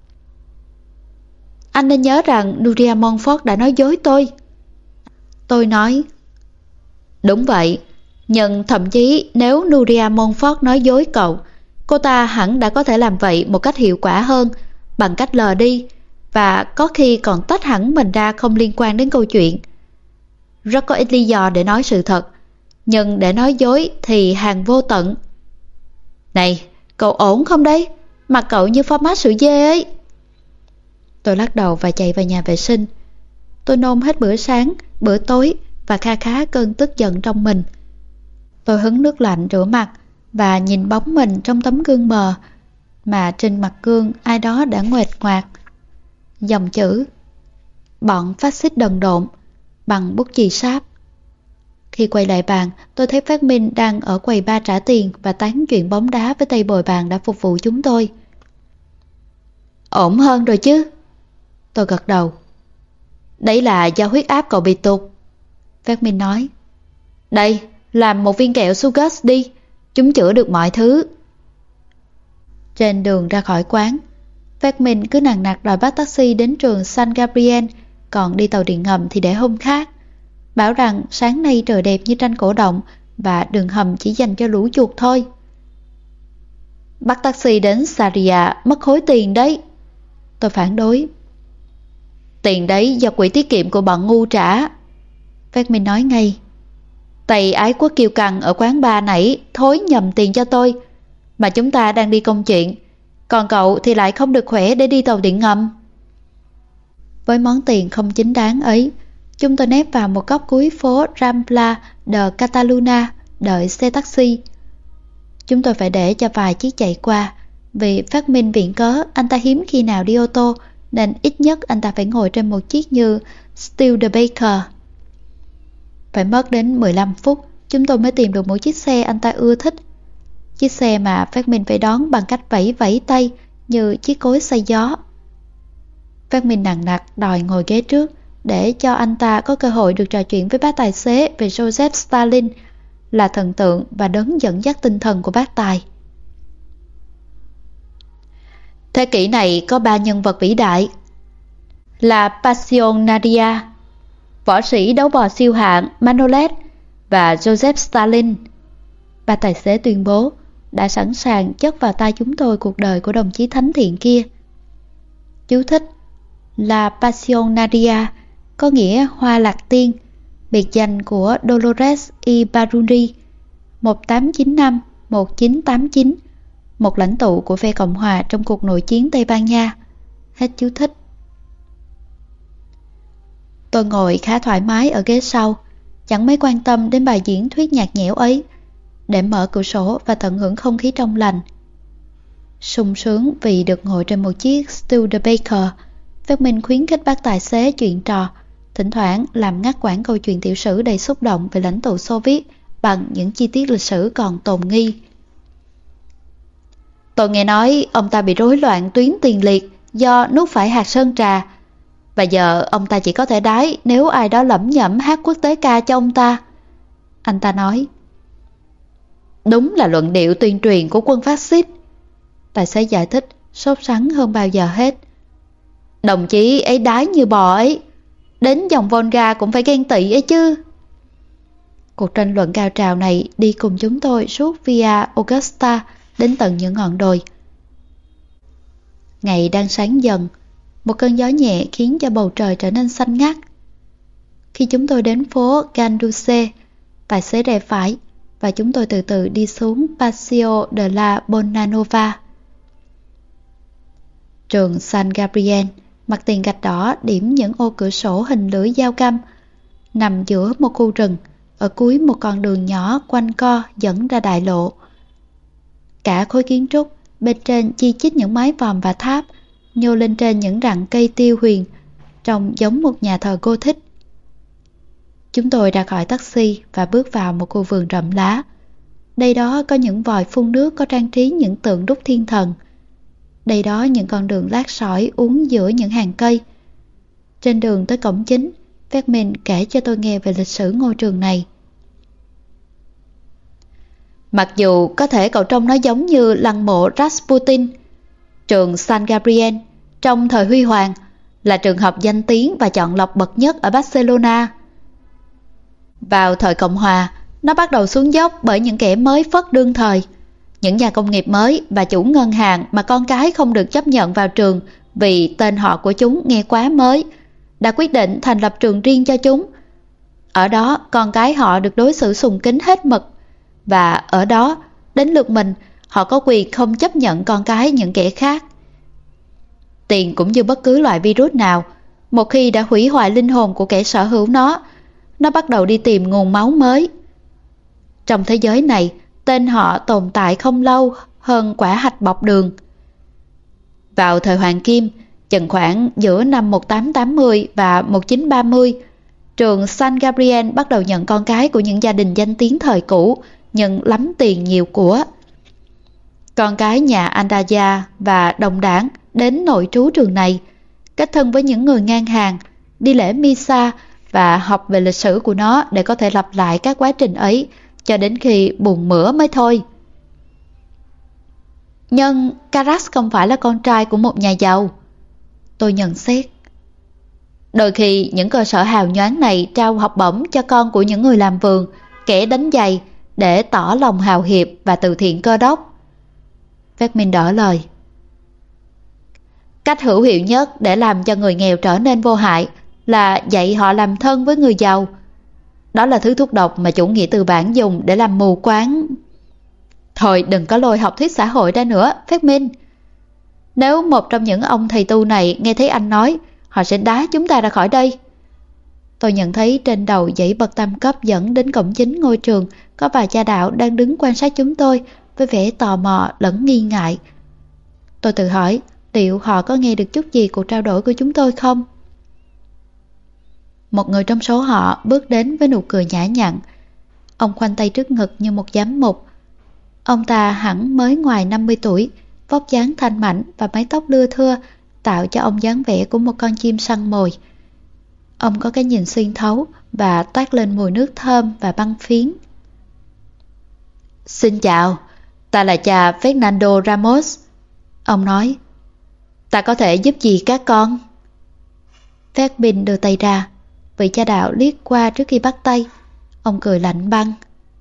Anh nên nhớ rằng Nuria Montfort đã nói dối tôi. Tôi nói, đúng vậy, nhưng thậm chí nếu Nuria Montfort nói dối cậu, cô ta hẳn đã có thể làm vậy một cách hiệu quả hơn, bằng cách lờ đi, và có khi còn tách hẳn mình ra không liên quan đến câu chuyện. Rất có ít lý do để nói sự thật, nhưng để nói dối thì hàng vô tận. Này, cậu ổn không đấy? Mặt cậu như format sữa dê ấy. Tôi lắc đầu và chạy vào nhà vệ sinh. Tôi nôn hết bữa sáng, bữa tối và kha khá cơn tức giận trong mình. Tôi hứng nước lạnh rửa mặt và nhìn bóng mình trong tấm gương mờ, mà trên mặt gương ai đó đã nguệch ngoạc dòng chữ bọn phát xít đần độn bằng bút chì sáp. Khi quay lại bàn, tôi thấy Phát Minh đang ở quầy ba trả tiền và tán chuyện bóng đá với tay bồi bàn đã phục vụ chúng tôi. Ổn hơn rồi chứ? Tôi gật đầu. Đấy là do huyết áp cậu bị tụt, Phát Minh nói. Đây, làm một viên kẹo Sugus đi, chúng chữa được mọi thứ. Trên đường ra khỏi quán, Phát Minh cứ nằng nặc đòi bắt taxi đến trường San Gabriel, còn đi tàu điện ngầm thì để hôm khác. Bảo rằng sáng nay trời đẹp như tranh cổ động và đường hầm chỉ dành cho lũ chuột thôi. Bắt taxi đến Saria mất khối tiền đấy, tôi phản đối. Tiền đấy do quỹ tiết kiệm của bọn ngu trả, Phát Minh nói ngay. Tây ái quốc kiêu căng ở quán bar nãy thối nhầm tiền cho tôi, mà chúng ta đang đi công chuyện, còn cậu thì lại không được khỏe để đi tàu điện ngầm. Với món tiền không chính đáng ấy, chúng tôi nép vào một góc cuối phố Rambla de Catalunya đợi xe taxi. Chúng tôi phải để cho vài chiếc chạy qua, vì Phát Minh viện cớ anh ta hiếm khi nào đi ô tô, nên ít nhất anh ta phải ngồi trên một chiếc như Studebaker. Phải mất đến mười lăm phút, chúng tôi mới tìm được một chiếc xe anh ta ưa thích. Chiếc xe mà Phát Minh phải đón bằng cách vẫy vẫy tay như chiếc cối xay gió. Phát Minh nằng nặc đòi ngồi ghế trước để cho anh ta có cơ hội được trò chuyện với bác tài xế về Joseph Stalin, là thần tượng và đấng dẫn dắt tinh thần của bác tài. Thế kỷ này có ba nhân vật vĩ đại là Passion-Nadia, võ sĩ đấu bò siêu hạng Manolet và Joseph Stalin. Ba tài xế tuyên bố đã sẵn sàng chất vào tay chúng tôi cuộc đời của đồng chí thánh thiện kia. Chú thích là Passion-Nadia có nghĩa hoa lạc tiên, biệt danh của Dolores Ibarruri một nghìn tám trăm chín mươi lăm đến một nghìn chín trăm tám mươi chín, một lãnh tụ của phe Cộng hòa trong cuộc nội chiến Tây Ban Nha. Hết chú thích. Tôi ngồi khá thoải mái ở ghế sau, chẳng mấy quan tâm đến bài diễn thuyết nhạt nhẽo ấy, để mở cửa sổ và tận hưởng không khí trong lành. Sung sướng vì được ngồi trên một chiếc Studebaker, Phát Minh khuyến khích bác tài xế chuyện trò, thỉnh thoảng làm ngắt quãng câu chuyện tiểu sử đầy xúc động về lãnh tụ Xô Viết bằng những chi tiết lịch sử còn tồn nghi. Tôi nghe nói ông ta bị rối loạn tuyến tiền liệt do nuốt phải hạt sơn trà, và giờ ông ta chỉ có thể đái nếu ai đó lẩm nhẩm hát quốc tế ca cho ông ta, anh ta nói. Đúng là luận điệu tuyên truyền của quân phát xít, tài xế giải thích, sốt sắng hơn bao giờ hết. Đồng chí ấy đái như bò ấy, đến dòng Volga cũng phải ghen tị ấy chứ. Cuộc tranh luận cao trào này đi cùng chúng tôi suốt Via Augusta đến tận những ngọn đồi. Ngày đang sáng dần, một cơn gió nhẹ khiến cho bầu trời trở nên xanh ngắt. Khi chúng tôi đến phố Ganduce, tài xế rẽ phải và chúng tôi từ từ đi xuống Paseo de la Bonanova. Trường San Gabriel, mặt tiền gạch đỏ điểm những ô cửa sổ hình lưỡi dao găm, nằm giữa một khu rừng, ở cuối một con đường nhỏ quanh co dẫn ra đại lộ. Cả khối kiến trúc, bên trên chi chít những mái vòm và tháp, nhô lên trên những rặng cây tiêu huyền, trông giống một nhà thờ Gothic. Chúng tôi ra khỏi taxi và bước vào một khu vườn rậm lá. Đây đó có những vòi phun nước có trang trí những tượng đúc thiên thần. Đây đó những con đường lát sỏi uốn giữa những hàng cây. Trên đường tới cổng chính, Phát Minh kể cho tôi nghe về lịch sử ngôi trường này. Mặc dù có thể cậu trông nó giống như lăng mộ Rasputin, trường San Gabriel trong thời huy hoàng là trường học danh tiếng và chọn lọc bậc nhất ở Barcelona. Vào thời Cộng hòa, nó bắt đầu xuống dốc bởi những kẻ mới phất đương thời, những nhà công nghiệp mới và chủ ngân hàng mà con cái không được chấp nhận vào trường vì tên họ của chúng nghe quá mới, đã quyết định thành lập trường riêng cho chúng. Ở đó con cái họ được đối xử sùng kính hết mực, và ở đó đến lượt mình họ có quyền không chấp nhận con cái những kẻ khác. Tiền cũng như bất cứ loại virus nào, một khi đã hủy hoại linh hồn của kẻ sở hữu nó, nó bắt đầu đi tìm nguồn máu mới. Trong thế giới này, tên họ tồn tại không lâu hơn quả hạch bọc đường. Vào thời Hoàng Kim, chừng khoảng giữa năm một nghìn tám trăm tám mươi và một nghìn chín trăm ba mươi, trường San Gabriel bắt đầu nhận con cái của những gia đình danh tiếng thời cũ nhưng lắm tiền nhiều của. Con cái nhà Andaya và đồng đảng đến nội trú trường này, kết thân với những người ngang hàng, đi lễ Misa và học về lịch sử của nó để có thể lặp lại các quá trình ấy cho đến khi buồn mửa mới thôi. Nhưng Carax không phải là con trai của một nhà giàu, tôi nhận xét. Đôi khi những cơ sở hào nhoáng này trao học bổng cho con của những người làm vườn, kẻ đánh giày để tỏ lòng hào hiệp và từ thiện cơ đốc. Vermin đỡ lời. Cách hữu hiệu nhất để làm cho người nghèo trở nên vô hại là dạy họ làm thân với người giàu. Đó là thứ thuốc độc mà chủ nghĩa tư bản dùng để làm mù quáng. Thôi đừng có lôi học thuyết xã hội ra nữa, Vermin. Nếu một trong những ông thầy tu này nghe thấy anh nói, họ sẽ đá chúng ta ra khỏi đây. Tôi nhận thấy trên đầu dãy bậc tam cấp dẫn đến cổng chính ngôi trường có vài cha đạo đang đứng quan sát chúng tôi với vẻ tò mò lẫn nghi ngại. Tôi tự hỏi liệu họ có nghe được chút gì cuộc trao đổi của chúng tôi không? Một người trong số họ bước đến với nụ cười nhã nhặn. Ông khoanh tay trước ngực như một giám mục. Ông ta hẳn mới ngoài năm mươi tuổi, vóc dáng thanh mảnh và mái tóc lưa thưa tạo cho ông dáng vẻ của một con chim săn mồi. Ông có cái nhìn xuyên thấu và toát lên mùi nước thơm và băng phiến. Xin chào, ta là cha Fernando Ramos. Ông nói, ta có thể giúp gì các con? Vermin đưa tay ra. Vị cha đạo liếc qua trước khi bắt tay. Ông cười lạnh băng.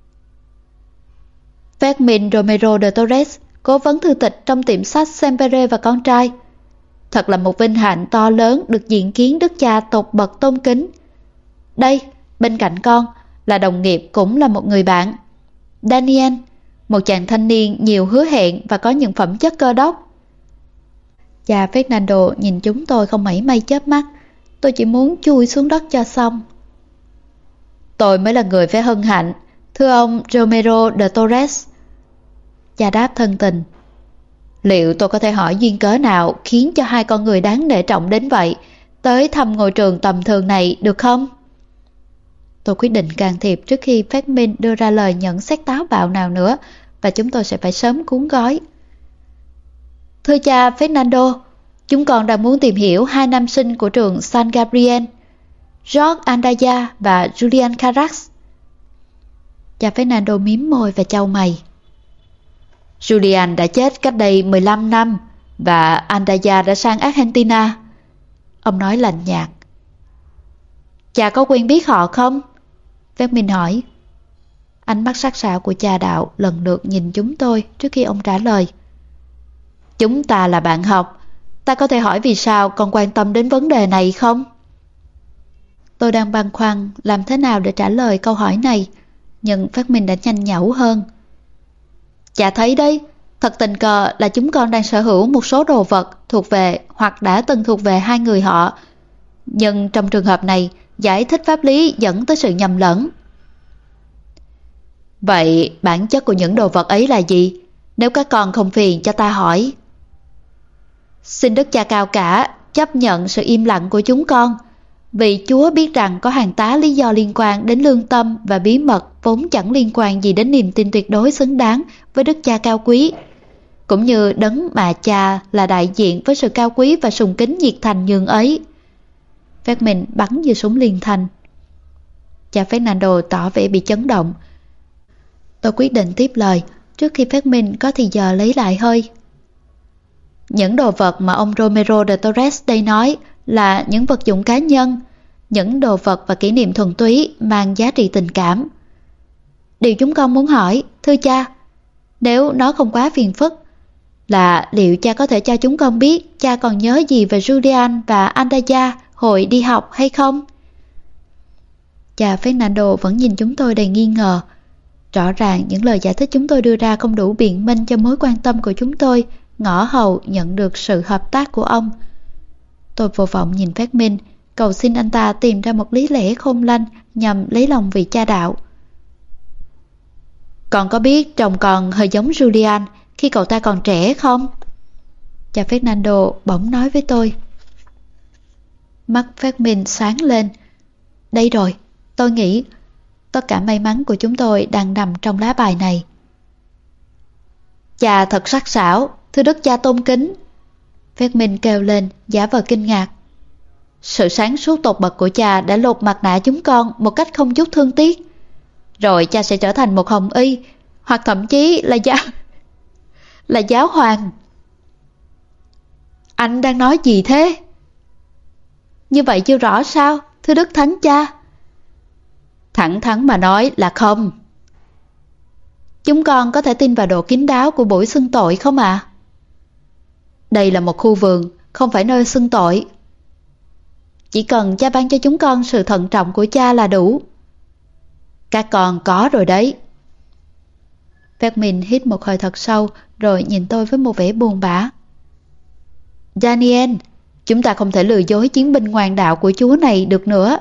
Vermin Romero de Torres, cố vấn thư tịch trong tiệm sách Sempere và con trai. Thật là một vinh hạnh to lớn được diện kiến đức cha tột bậc tôn kính. Đây, bên cạnh con, là đồng nghiệp cũng là một người bạn. Daniel, một chàng thanh niên nhiều hứa hẹn và có những phẩm chất cơ đốc. Cha Fernando nhìn chúng tôi không mảy may chớp mắt. Tôi chỉ muốn chui xuống đất cho xong. Tôi mới là người phải hân hạnh, thưa ông Romero de Torres. Cha đáp thân tình. Liệu tôi có thể hỏi duyên cớ nào khiến cho hai con người đáng nể trọng đến vậy tới thăm ngôi trường tầm thường này được không? Tôi quyết định can thiệp trước khi Vermin đưa ra lời nhận xét táo bạo nào nữa, và chúng tôi sẽ phải sớm cuốn gói. Thưa cha Fernando, chúng con đang muốn tìm hiểu hai nam sinh của trường San Gabriel, George Andaya và Julian Carax. Cha Fernando mím môi và chau mày. Julian đã chết cách đây mười lăm năm và Andaya đã sang Argentina. Ông nói lạnh nhạt. Cha có quen biết họ không? Vermin hỏi. Ánh mắt sắc sảo của cha đạo lần lượt nhìn chúng tôi trước khi ông trả lời. Chúng ta là bạn học. Ta có thể hỏi vì sao con quan tâm đến vấn đề này không? Tôi đang băn khoăn làm thế nào để trả lời câu hỏi này, nhưng Vermin đã nhanh nhảu hơn. Cha thấy đấy, thật tình cờ là chúng con đang sở hữu một số đồ vật thuộc về hoặc đã từng thuộc về hai người họ. Nhưng trong trường hợp này, giải thích pháp lý dẫn tới sự nhầm lẫn. Vậy bản chất của những đồ vật ấy là gì? Nếu các con không phiền cho ta hỏi. Xin Đức Cha cao cả chấp nhận sự im lặng của chúng con, vì Chúa biết rằng có hàng tá lý do liên quan đến lương tâm và bí mật vốn chẳng liên quan gì đến niềm tin tuyệt đối xứng đáng với Đức Cha cao quý, cũng như đấng mà Cha là đại diện với sự cao quý và sùng kính nhiệt thành nhường ấy. Vermin bắn như súng liên thanh. Cha Fernando tỏ vẻ bị chấn động. Tôi quyết định tiếp lời trước khi Vermin có thì giờ lấy lại hơi. Những đồ vật mà ông Romero de Torres đây nói là những vật dụng cá nhân, những đồ vật và kỷ niệm thuần túy mang giá trị tình cảm. Điều chúng con muốn hỏi, thưa cha, nếu nó không quá phiền phức, là liệu cha có thể cho chúng con biết cha còn nhớ gì về Julian và Andaya hồi đi học hay không? Cha Fernando vẫn nhìn chúng tôi đầy nghi ngờ. Rõ ràng những lời giải thích chúng tôi đưa ra không đủ biện minh cho mối quan tâm của chúng tôi ngõ hầu nhận được sự hợp tác của ông. Tôi vô vọng nhìn Vermin, cầu xin anh ta tìm ra một lý lẽ khôn lanh nhằm lấy lòng vị cha đạo. Con có biết chồng con hơi giống Julian khi cậu ta còn trẻ không? Cha Fernando bỗng nói với tôi. Mắt Vermin sáng lên. Đây rồi, tôi nghĩ tất cả may mắn của chúng tôi đang nằm trong lá bài này. Cha thật sắc sảo, thưa Đức Cha tôn kính. Phát Minh kêu lên, giả vờ kinh ngạc. Sự sáng suốt tột bậc của cha đã lột mặt nạ chúng con một cách không chút thương tiếc. Rồi cha sẽ trở thành một hồng y, hoặc thậm chí là giáo... là giáo hoàng. Anh đang nói gì thế? Như vậy chưa rõ sao, thưa Đức Thánh Cha? Thẳng thắn mà nói là không. Chúng con có thể tin vào độ kín đáo của buổi xưng tội không ạ? À? Đây là một khu vườn, không phải nơi xưng tội. Chỉ cần cha ban cho chúng con sự thận trọng của cha là đủ. Các con có rồi đấy. Phát Minh hít một hơi thật sâu rồi nhìn tôi với một vẻ buồn bã. Daniel, chúng ta không thể lừa dối chiến binh ngoan đạo của Chúa này được nữa.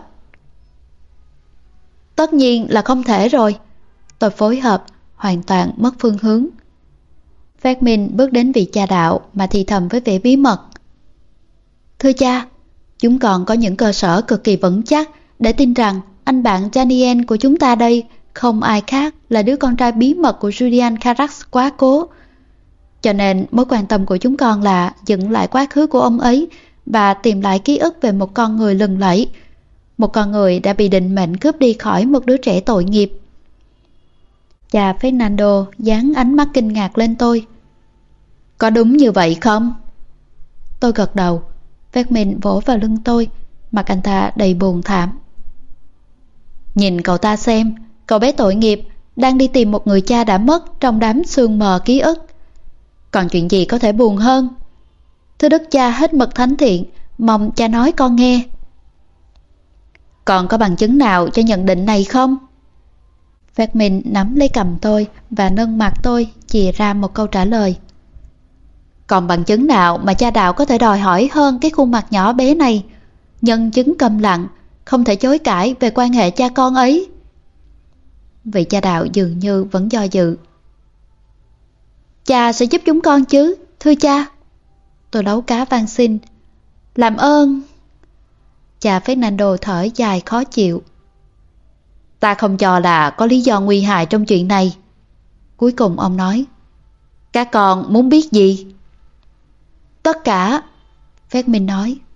Tất nhiên là không thể rồi. Tôi phối hợp, hoàn toàn mất phương hướng. Phát Minh bước đến vị cha đạo mà thì thầm với vẻ bí mật. Thưa cha, chúng còn có những cơ sở cực kỳ vững chắc để tin rằng anh bạn Daniel của chúng ta đây không ai khác là đứa con trai bí mật của Julian Carax quá cố. Cho nên mối quan tâm của chúng con là dựng lại quá khứ của ông ấy và tìm lại ký ức về một con người lừng lẫy, một con người đã bị định mệnh cướp đi khỏi một đứa trẻ tội nghiệp. Cha Fernando dán ánh mắt kinh ngạc lên tôi. Có đúng như vậy không? Tôi gật đầu. Phát Minh vỗ vào lưng tôi, mặt anh ta đầy buồn thảm. Nhìn cậu ta xem, cậu bé tội nghiệp đang đi tìm một người cha đã mất trong đám sương mờ ký ức. Còn chuyện gì có thể buồn hơn? Thưa Đức Cha hết mực thánh thiện, mong cha nói con nghe. Còn có bằng chứng nào cho nhận định này không? Phát Minh nắm lấy cầm tôi và nâng mặt tôi chìa ra một câu trả lời. Còn bằng chứng nào mà cha đạo có thể đòi hỏi hơn cái khuôn mặt nhỏ bé này? Nhân chứng câm lặng, không thể chối cãi về quan hệ cha con ấy. Vị cha đạo dường như vẫn do dự. Cha sẽ giúp chúng con chứ, thưa cha. Tôi đấu cá van xin. Làm ơn. Cha Fernando thở dài khó chịu. Ta không cho là có lý do nguy hại trong chuyện này. Cuối cùng ông nói. Các con muốn biết gì? Tất cả. Phát Minh nói.